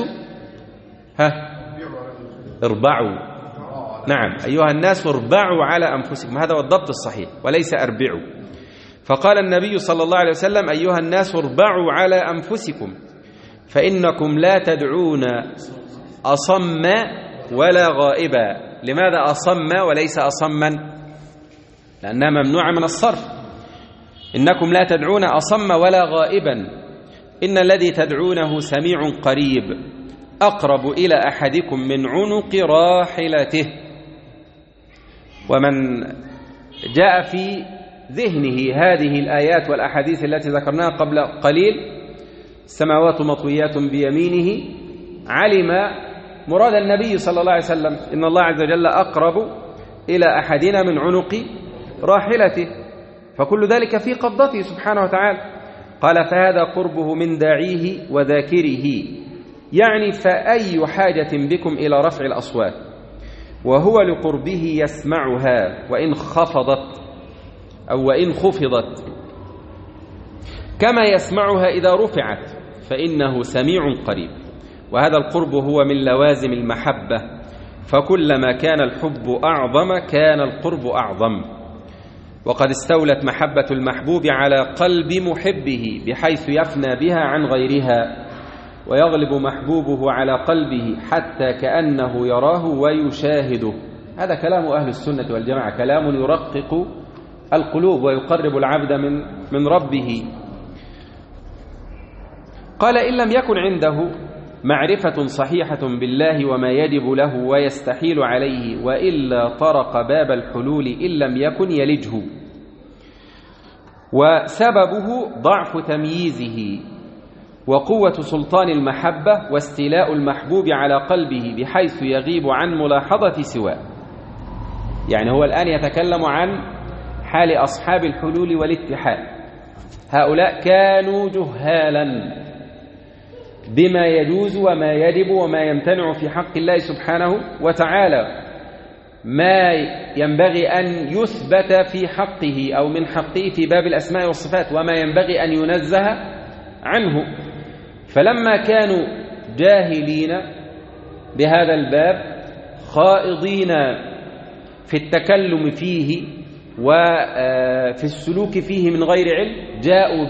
اربعوا. نعم، أيها الناس اربعوا على أنفسكم، هذا هو الضبط الصحيح وليس أربعوا. فقال النبي صلى الله عليه وسلم: أيها الناس اربعوا على أنفسكم، فإنكم لا تدعون أصم ولا غائبا. لماذا أصم وليس أصما؟ لأنها ممنوعة من الصرف. إنكم لا تدعون أصم ولا غائبا، إن الذي تدعونه سميع قريب، أقرب إلى أحدكم من عنق راحلته. ومن جاء في ذهنه هذه الآيات والأحاديث التي ذكرناها قبل قليل، السماوات مطويات بيمينه، علم مراد النبي صلى الله عليه وسلم: إن الله عز وجل أقرب إلى أحدنا من عنق راحلته، فكل ذلك في قبضته سبحانه وتعالى. قال: فهذا قربه من داعيه وذاكره، يعني فأي حاجة بكم إلى رفع الأصوات، وهو لقربه يسمعها وإن خفضت أو وإن خفضت. كما يسمعها إذا رفعت فإنه سميع قريب. وهذا القرب هو من لوازم المحبة، فكلما كان الحب أعظم كان القرب أعظم. وقد استولت محبة المحبوب على قلب محبه بحيث يفنى بها عن غيرها، ويغلب محبوبه على قلبه حتى كأنه يراه ويشاهده. هذا كلام أهل السنة والجماعة، كلام يرقق القلوب ويقرب العبد من ربه. قال: إن لم يكن عنده معرفة صحيحة بالله وما يجب له ويستحيل عليه، وإلا طرق باب الحلول إن لم يكن يلجه، وسببه ضعف تمييزه وقوة سلطان المحبة واستيلاء المحبوب على قلبه بحيث يغيب عن ملاحظة سواه. يعني هو الآن يتكلم عن حال أصحاب الحلول والاتحاد. هؤلاء كانوا جهالا بما يجوز وما يجب وما يمتنع في حق الله سبحانه وتعالى، ما ينبغي أن يثبت في حقه أو من حقه في باب الأسماء والصفات، وما ينبغي أن ينزه عنه. فلما كانوا جاهلين بهذا الباب خائضين في التكلم فيه وفي السلوك فيه من غير علم، جاءوا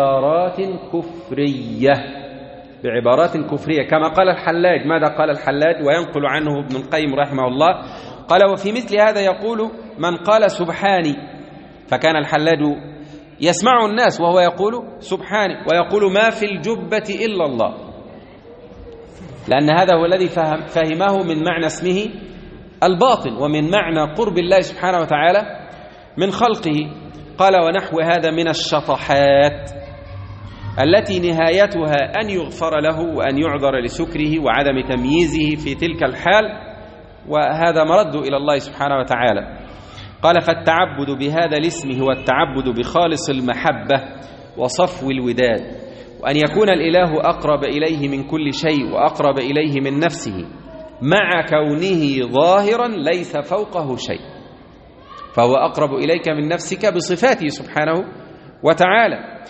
بعبارات كفرية كما قال الحلاج. ماذا قال الحلاج؟ وينقل عنه ابن القيم رحمه الله قال: وفي مثل هذا يقول من قال سبحاني. فكان الحلاج يسمع الناس وهو يقول سبحاني، ويقول ما في الجبة إلا الله، لأن هذا هو الذي فهمه من معنى اسمه الباطن ومن معنى قرب الله سبحانه وتعالى من خلقه. قال: ونحو هذا من الشطحات التي نهايتها أن يغفر له وأن يعذر لسكره وعدم تمييزه في تلك الحال، وهذا مرد إلى الله سبحانه وتعالى. قال: فالتعبد بهذا الاسم هو التعبد بخالص المحبة وصفو الوداد، وأن يكون الإله أقرب إليه من كل شيء وأقرب إليه من نفسه، مع كونه ظاهرا ليس فوقه شيء، فهو أقرب إليك من نفسك بصفاته سبحانه وتعالى.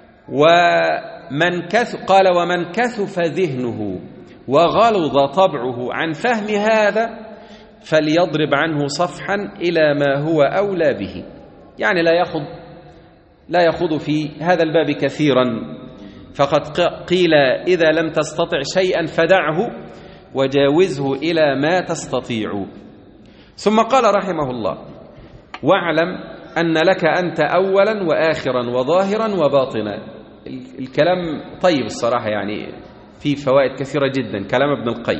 قال: ومن كثف ذهنه وغلظ طبعه عن فهم هذا فليضرب عنه صفحا إلى ما هو أولى به. يعني لا يخوض في هذا الباب كثيرا، فقد قيل: إذا لم تستطع شيئا فدعه وجاوزه إلى ما تستطيع. ثم قال رحمه الله: واعلم أن لك أنت أولا وآخرا وظاهرا وباطنا. الكلام طيب الصراحة، يعني فيه فوائد كثيرة جدا كلام ابن القيم.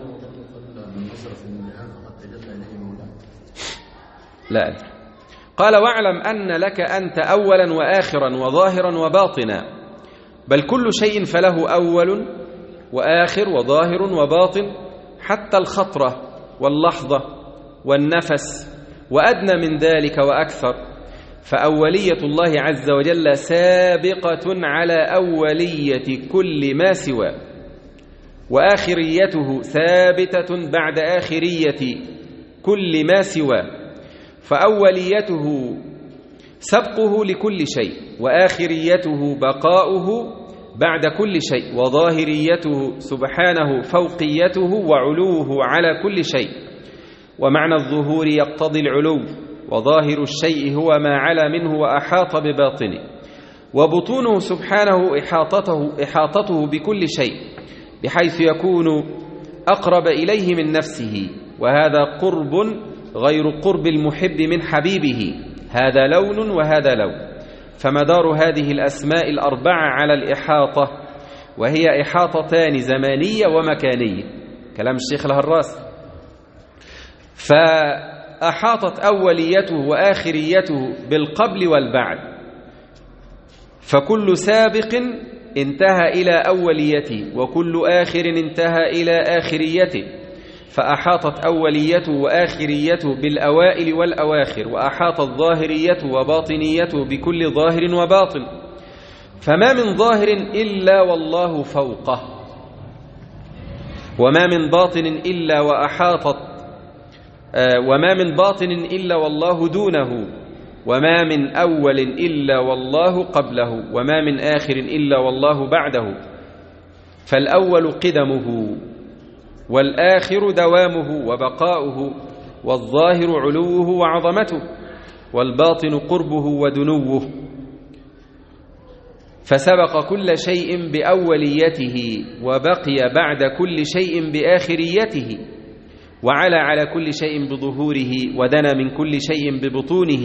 لا أدري. قال: واعلم أن لك أنت أولا وآخرا وظاهرا وباطنا، بل كل شيء فله أول وآخر وظاهر وباطن، حتى الخطرة واللحظة والنفس وأدنى من ذلك وأكثر. فأولية الله عز وجل سابقة على أولية كل ما سواه، وآخريته ثابتة بعد آخرية كل ما سواه. فأوليته سبقه لكل شيء، وآخريته بقاؤه بعد كل شيء، وظاهريته سبحانه فوقيته وعلوه على كل شيء. ومعنى الظهور يقتضي العلو، وظاهر الشيء هو ما علا منه وأحاط بباطنه، وبطونه سبحانه إحاطته بكل شيء بحيث يكون أقرب إليه من نفسه. وهذا قرب غير قرب المحب من حبيبه، هذا لون وهذا لون. فمدار هذه الأسماء الأربعة على الإحاطة، وهي إحاطتان زمانية ومكانية، كلام الشيخ الهراس. فأحاطت أوليته وآخريته بالقبل والبعد، فكل سابق انتهى إلى أوليته، وكل آخر انتهى إلى آخريته. فأحاطت أوليته وآخريته بالأوائل والأواخر، وأحاطت ظاهريته وباطنيته بكل ظاهر وباطن. فما من ظاهر إلا والله فوقه، وما من باطن إلا وما من باطن إلا والله دونه، وما من أول إلا والله قبله، وما من آخر إلا والله بعده. فالأول قدمه، والآخر دوامه وبقاؤه، والظاهر علوه وعظمته، والباطن قربه ودنوه. فسبق كل شيء بأوليته، وبقي بعد كل شيء بآخريته، وعلى على كل شيء بظهوره، ودنا من كل شيء ببطونه.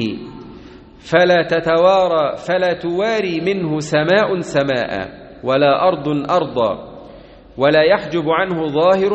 فلا تواري منه سماء سماء، ولا أرض أرضا، ولا يحجب عنه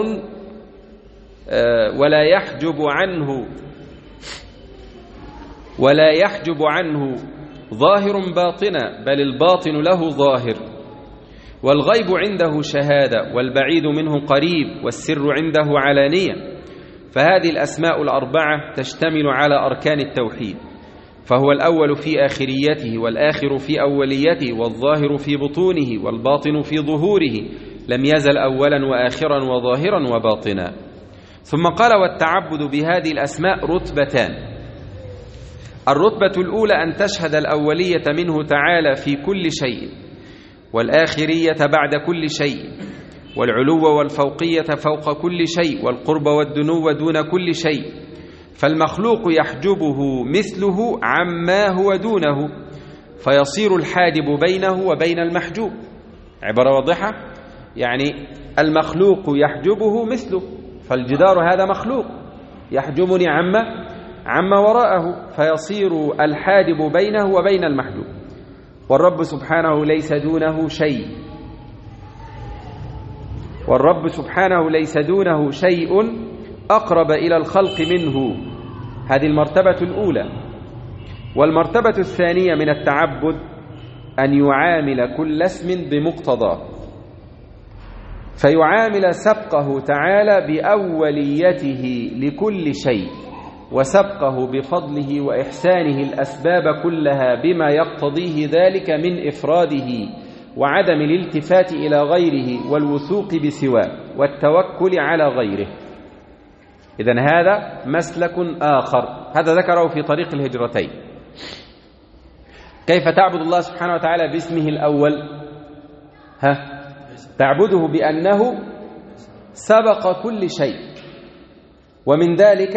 ظاهر باطنا، بل الباطن له ظاهر. والغيب عنده شهادة، والبعيد منه قريب، والسر عنده علانية. فهذه الأسماء الأربعة تشتمل على أركان التوحيد، فهو الأول في آخريته، والآخر في أوليته، والظاهر في بطونه، والباطن في ظهوره، لم يزل أولا وآخرا وظاهرا وباطنا. ثم قال: والتعبد بهذه الأسماء رتبتان. الرتبة الأولى أن تشهد الأولية منه تعالى في كل شيء، والآخرية بعد كل شيء، والعلو والفوقية فوق كل شيء، والقرب والدنو دون كل شيء. فالمخلوق يحجبه مثله عما هو دونه، فيصير الحاجب بينه وبين المحجوب. عبارة واضحة؟ يعني المخلوق يحجبه مثله، فالجدار هذا مخلوق يحجبني عما وراءه، فيصير الحاجب بينه وبين المحجوب. والرب سبحانه ليس دونه شيء أقرب إلى الخلق منه. هذه المرتبة الأولى. والمرتبة الثانية من التعبد أن يعامل كل اسم بمقتضاه، فيعامل سبقه تعالى بأوليته لكل شيء، وسبقه بفضله وإحسانه الأسباب كلها بما يقتضيه ذلك من إفراده، وعدم الالتفات إلى غيره، والوثوق بسواه، والتوكل على غيره. إذن هذا مسلك آخر، هذا ذكره في طريق الهجرتين. كيف تعبد الله سبحانه وتعالى باسمه الأول؟ تعبده بأنه سبق كل شيء، ومن ذلك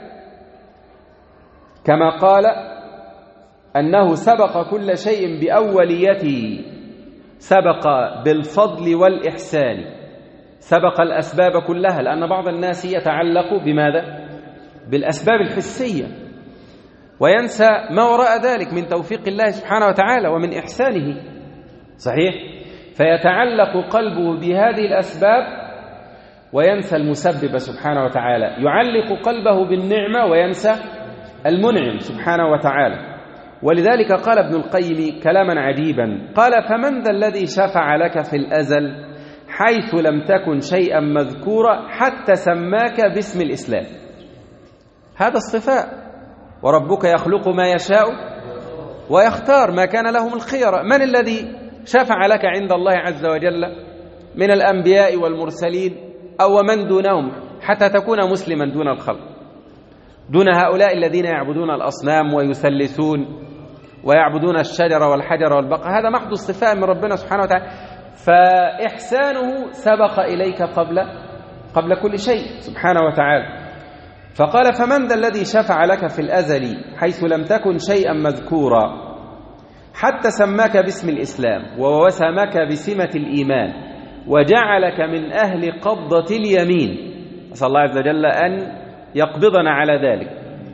كما قال أنه سبق كل شيء بأوليته، سبق بالفضل والإحسان، سبق الأسباب كلها، لأن بعض الناس يتعلق بماذا؟ بالأسباب الحسية، وينسى ما وراء ذلك من توفيق الله سبحانه وتعالى ومن إحسانه. صحيح؟ فيتعلق قلبه بهذه الأسباب وينسى المسبب سبحانه وتعالى، يعلق قلبه بالنعمة وينسى المنعم سبحانه وتعالى. ولذلك قال ابن القيم كلاما عجيبا، قال: فمن ذا الذي شفع لك في الأزل حيث لم تكن شيئا مذكورا حتى سماك باسم الإسلام؟ هذا الصفاء، وربك يخلق ما يشاء ويختار، ما كان لهم الخيرة. من الذي شفع لك عند الله عز وجل من الأنبياء والمرسلين أو من دونهم حتى تكون مسلما دون الخلق، دون هؤلاء الذين يعبدون الأصنام ويثلثون ويعبدون الشجر والحجر والبقر؟ هذا محض اصطفاء من ربنا سبحانه وتعالى، فإحسانه سبق إليك قبل كل شيء سبحانه وتعالى. فقال: فمن ذا الذي شفع لك في الأزل حيث لم تكن شيئا مذكورا حتى سماك باسم الإسلام، ووسمك بسمة الإيمان، وجعلك من أهل قبضة اليمين. أسأل الله عز وجل أن يقبضنا على ذلك.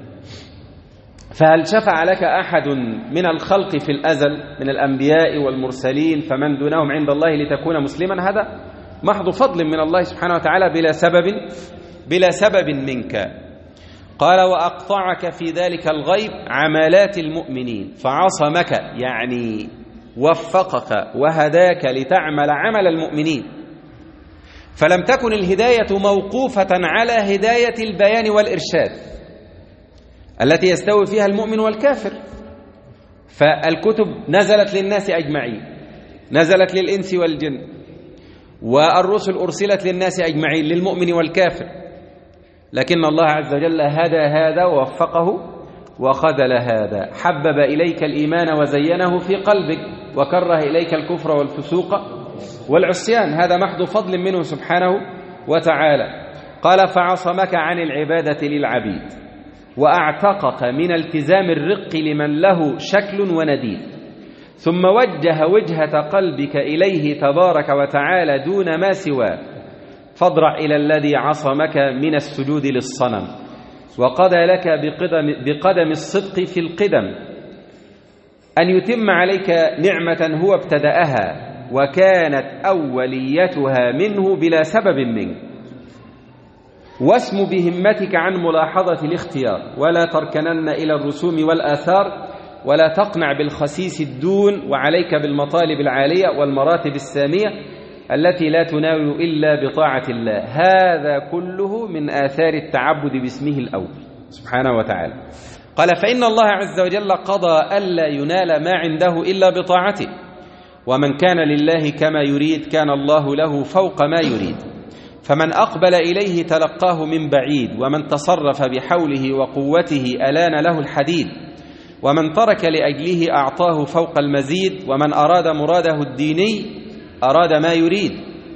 فهل شفع لك أحد من الخلق في الأزل من الأنبياء والمرسلين فمن دونهم عند الله لتكون مسلما؟ هذا محض فضل من الله سبحانه وتعالى بلا سبب منك. قال: وأقطعك في ذلك الغيب عملات المؤمنين، فعصمك يعني وفقك وهداك لتعمل عمل المؤمنين، فلم تكن الهداية موقوفة على هداية البيان والإرشاد التي يستوي فيها المؤمن والكافر. فالكتب نزلت للناس أجمعين، نزلت للإنس والجن، والرسل أرسلت للناس أجمعين، للمؤمن والكافر، لكن الله عز وجل هدى هذا ووفقه وخذل هذا، حبب إليك الإيمان وزينه في قلبك، وكره إليك الكفر والفسوق والعصيان. هذا محض فضل منه سبحانه وتعالى. قال فعصمك عن العبادة للعبيد وأعتقك من التزام الرق لمن له شكل ونديد، ثم وجه وجهة قلبك إليه تبارك وتعالى دون ما سواه، فاضرع إلى الذي عصمك من السجود للصنم وقضى لك بقدم الصدق في القدم أن يتم عليك نعمة هو ابتدأها وكانت أوليتها منه بلا سبب منك، واسم بهمتك عن ملاحظة الاختيار، ولا تركنن إلى الرسوم والآثار، ولا تقنع بالخسيس الدون، وعليك بالمطالب العالية والمراتب السامية التي لا تناول إلا بطاعة الله. هذا كله من آثار التعبد باسمه الأول سبحانه وتعالى. قال فإن الله عز وجل قضى ألا ينال ما عنده إلا بطاعته، ومن كان لله كما يريد كان الله له فوق ما يريد، فمن أقبل إليه تلقاه من بعيد، ومن تصرف بحوله وقوته ألان له الحديد، ومن ترك لأجله أعطاه فوق المزيد، ومن أراد مراده الديني أراد ما يريد.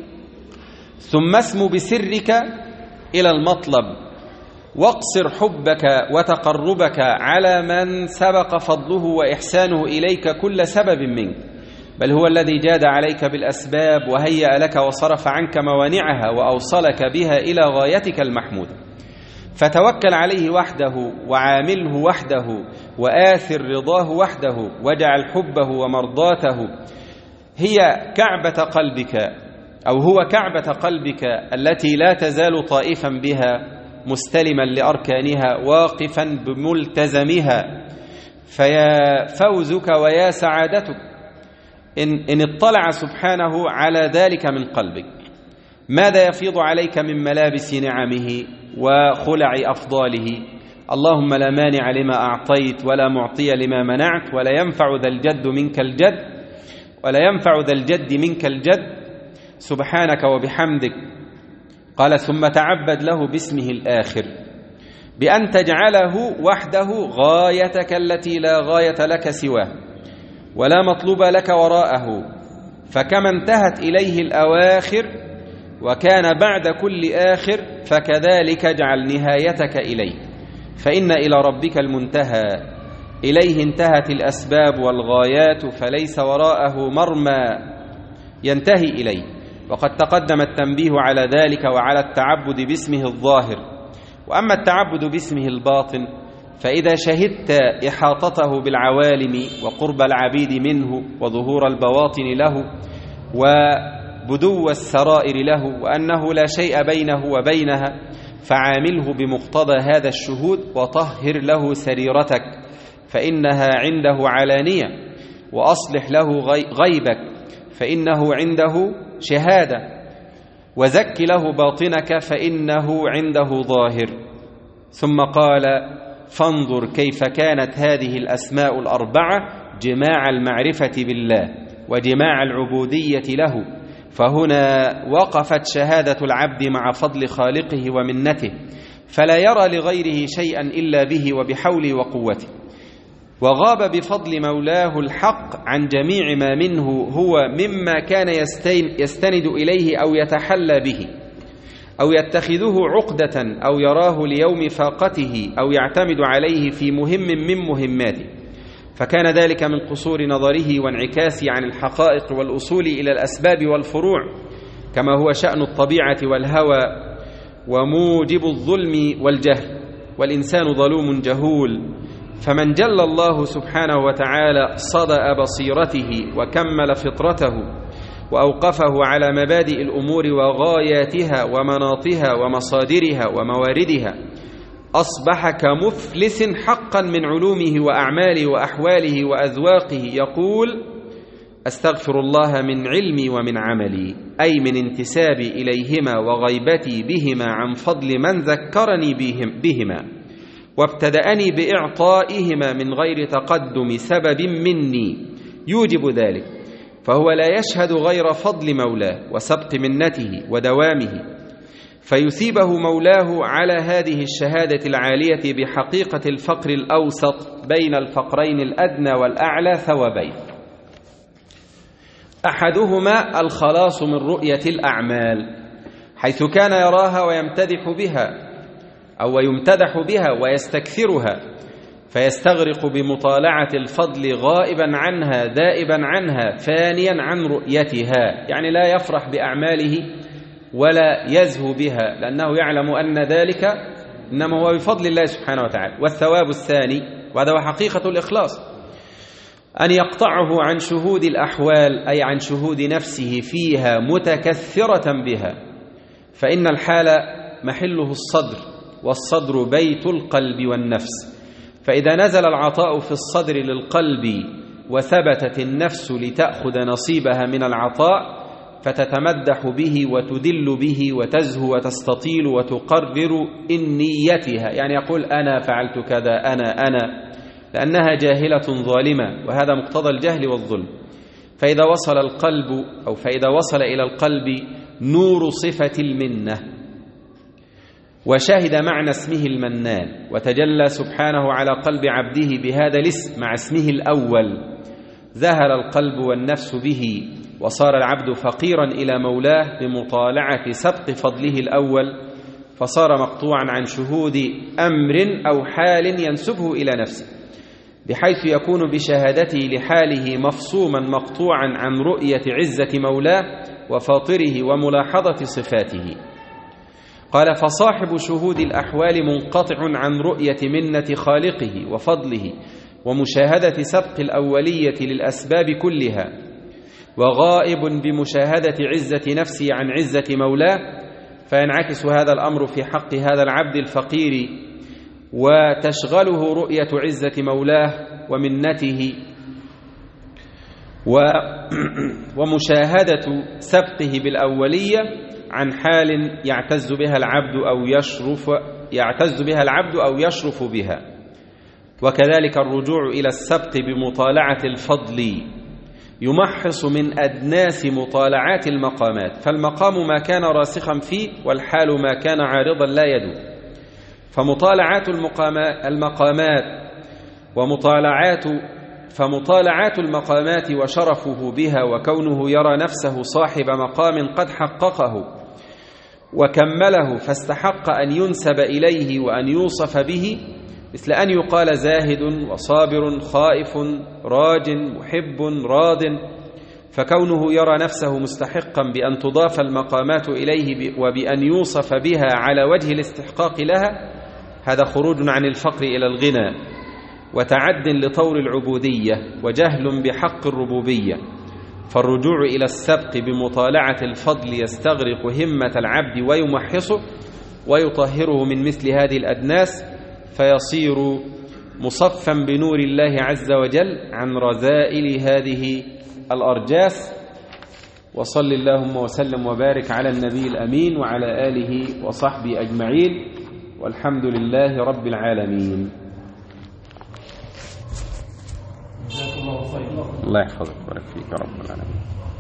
ثم اسم بسرك إلى المطلب، واقصر حبك وتقربك على من سبق فضله وإحسانه إليك كل سبب منك، بل هو الذي جاد عليك بالأسباب وهيأ لك وصرف عنك موانعها وأوصلك بها إلى غايتك المحمودة، فتوكل عليه وحده وعامله وحده وآثر رضاه وحده، واجعل حبه ومرضاته هي كعبة قلبك، أو هو كعبة قلبك التي لا تزال طائفا بها مستلما لأركانها واقفا بملتزمها، فيا فوزك ويا سعادتك إن اطلع سبحانه على ذلك من قلبك. ماذا يفيض عليك من ملابس نعمه وخلع أفضاله؟ اللهم لا مانع لما أعطيت ولا معطي لما منعت، ولا ينفع ذا الجد منك الجد، ولا ينفع ذا الجد منك الجد سبحانك وبحمدك. قال ثم تعبد له باسمه الآخر بأن تجعله وحده غايتك التي لا غاية لك سواه ولا مطلوب لك وراءه، فكما انتهت إليه الأواخر وكان بعد كل آخر فكذلك اجعل نهايتك إليه، فإن إلى ربك المنتهى، إليه انتهت الأسباب والغايات، فليس وراءه مرمى ينتهي إليه. وقد تقدم التنبيه على ذلك وعلى التعبد باسمه الظاهر. وأما التعبد باسمه الباطن فإذا شهدت إحاطته بالعوالم وقرب العبيد منه وظهور البواطن له وبدو السرائر له وأنه لا شيء بينه وبينها، فعامله بمقتضى هذا الشهود وطهر له سريرتك فإنها عنده علانية، وأصلح له غيبك فإنه عنده شهادة، وزك له باطنك فإنه عنده ظاهر. ثم قال فانظر كيف كانت هذه الأسماء الأربعة جماع المعرفة بالله وجماع العبودية له، فهنا وقفت شهادة العبد مع فضل خالقه ومنته، فلا يرى لغيره شيئا إلا به وبحوله وقوته، وغاب بفضل مولاه الحق عن جميع ما منه هو مما كان يستند إليه أو يتحلى به أو يتخذه عقدة أو يراه ليوم فاقته أو يعتمد عليه في مهم من مهماته، فكان ذلك من قصور نظره وانعكاسه عن الحقائق والأصول إلى الأسباب والفروع، كما هو شأن الطبيعة والهوى وموجب الظلم والجهل، والإنسان ظلوم جهول. فمن جل الله سبحانه وتعالى صدأ بصيرته وكمل فطرته وأوقفه على مبادئ الأمور وغاياتها ومناطها ومصادرها ومواردها، أصبح كمفلس حقا من علومه وأعماله وأحواله وأذواقه، يقول أستغفر الله من علمي ومن عملي، أي من انتسابي إليهما وغيبتي بهما عن فضل من ذكرني بهما وابتدأني بإعطائهما من غير تقدم سبب مني يوجب ذلك، فهو لا يشهد غير فضل مولاه وسبق منته ودوامه، فيثيبه مولاه على هذه الشهادة العالية بحقيقة الفقر الأوسط بين الفقرين الأدنى والأعلى ثوابين. أحدهما الخلاص من رؤية الأعمال، حيث كان يراها ويمتدح بها أو يمتدح بها ويستكثرها، فيستغرق بمطالعة الفضل غائبا عنها ذائبا عنها فانيا عن رؤيتها، يعني لا يفرح بأعماله ولا يزهو بها، لأنه يعلم أن ذلك إنما هو بفضل الله سبحانه وتعالى. والثواب الثاني، وهذا هو حقيقة الإخلاص، أن يقطعه عن شهود الأحوال، أي عن شهود نفسه فيها متكثرة بها، فإن الحال محله الصدر، والصدر بيت القلب والنفس، فإذا نزل العطاء في الصدر للقلب وثبتت النفس لتأخذ نصيبها من العطاء، فتتمدح به وتدل به وتزهو وتستطيل وتقرر إنيتها، يعني يقول أنا فعلت كذا، أنا، لأنها جاهلة ظالمة، وهذا مقتضى الجهل والظلم. فإذا وصل إلى القلب نور صفة المنة، وشهد معنى اسمه المنان، وتجلى سبحانه على قلب عبده بهذا الاسم مع اسمه الأول، ذهل القلب والنفس به، وصار العبد فقيرا إلى مولاه بمطالعة سبق فضله الأول، فصار مقطوعا عن شهود أمر أو حال ينسبه إلى نفسه، بحيث يكون بشهادته لحاله مفصوما مقطوعا عن رؤية عزة مولاه وفاطره وملاحظة صفاته. قال: فصاحب شهود الأحوال منقطع عن رؤية منة خالقه وفضله ومشاهدة سبق الأولية للأسباب كلها، وغائب بمشاهدة عزة نفسه عن عزة مولاه، فينعكس هذا الأمر في حق هذا العبد الفقير، وتشغله رؤية عزة مولاه ومنته ومشاهدة سبقه بالأولية عن حال يعتز بها العبد أو يشرف بها. وكذلك الرجوع إلى السبق بمطالعة الفضل يمحص من أدناس مطالعات المقامات، فالمقام ما كان راسخا فيه، والحال ما كان عارضا لا يدوم. فمطالعات المقامات وشرفه بها، وكونه يرى نفسه صاحب مقام قد حققه وكمله فاستحق أن ينسب إليه وأن يوصف به، مثل أن يقال زاهد وصابر خائف راج محب راض، فكونه يرى نفسه مستحقا بأن تضاف المقامات إليه وبأن يوصف بها على وجه الاستحقاق لها، هذا خروج عن الفقر إلى الغنى، وتعد لطور العبودية، وجهل بحق الربوبية. فالرجوع إلى السبق بمطالعة الفضل يستغرق همة العبد ويمحصه ويطهره من مثل هذه الأدناس، فيصير مصفا بنور الله عز وجل عن رذائل هذه الأرجاس. وصل اللهم وسلم وبارك على النبي الأمين وعلى آله وصحبه أجمعين، والحمد لله رب العالمين. الله يحفظك ويبارك فيك يا رب العالمين.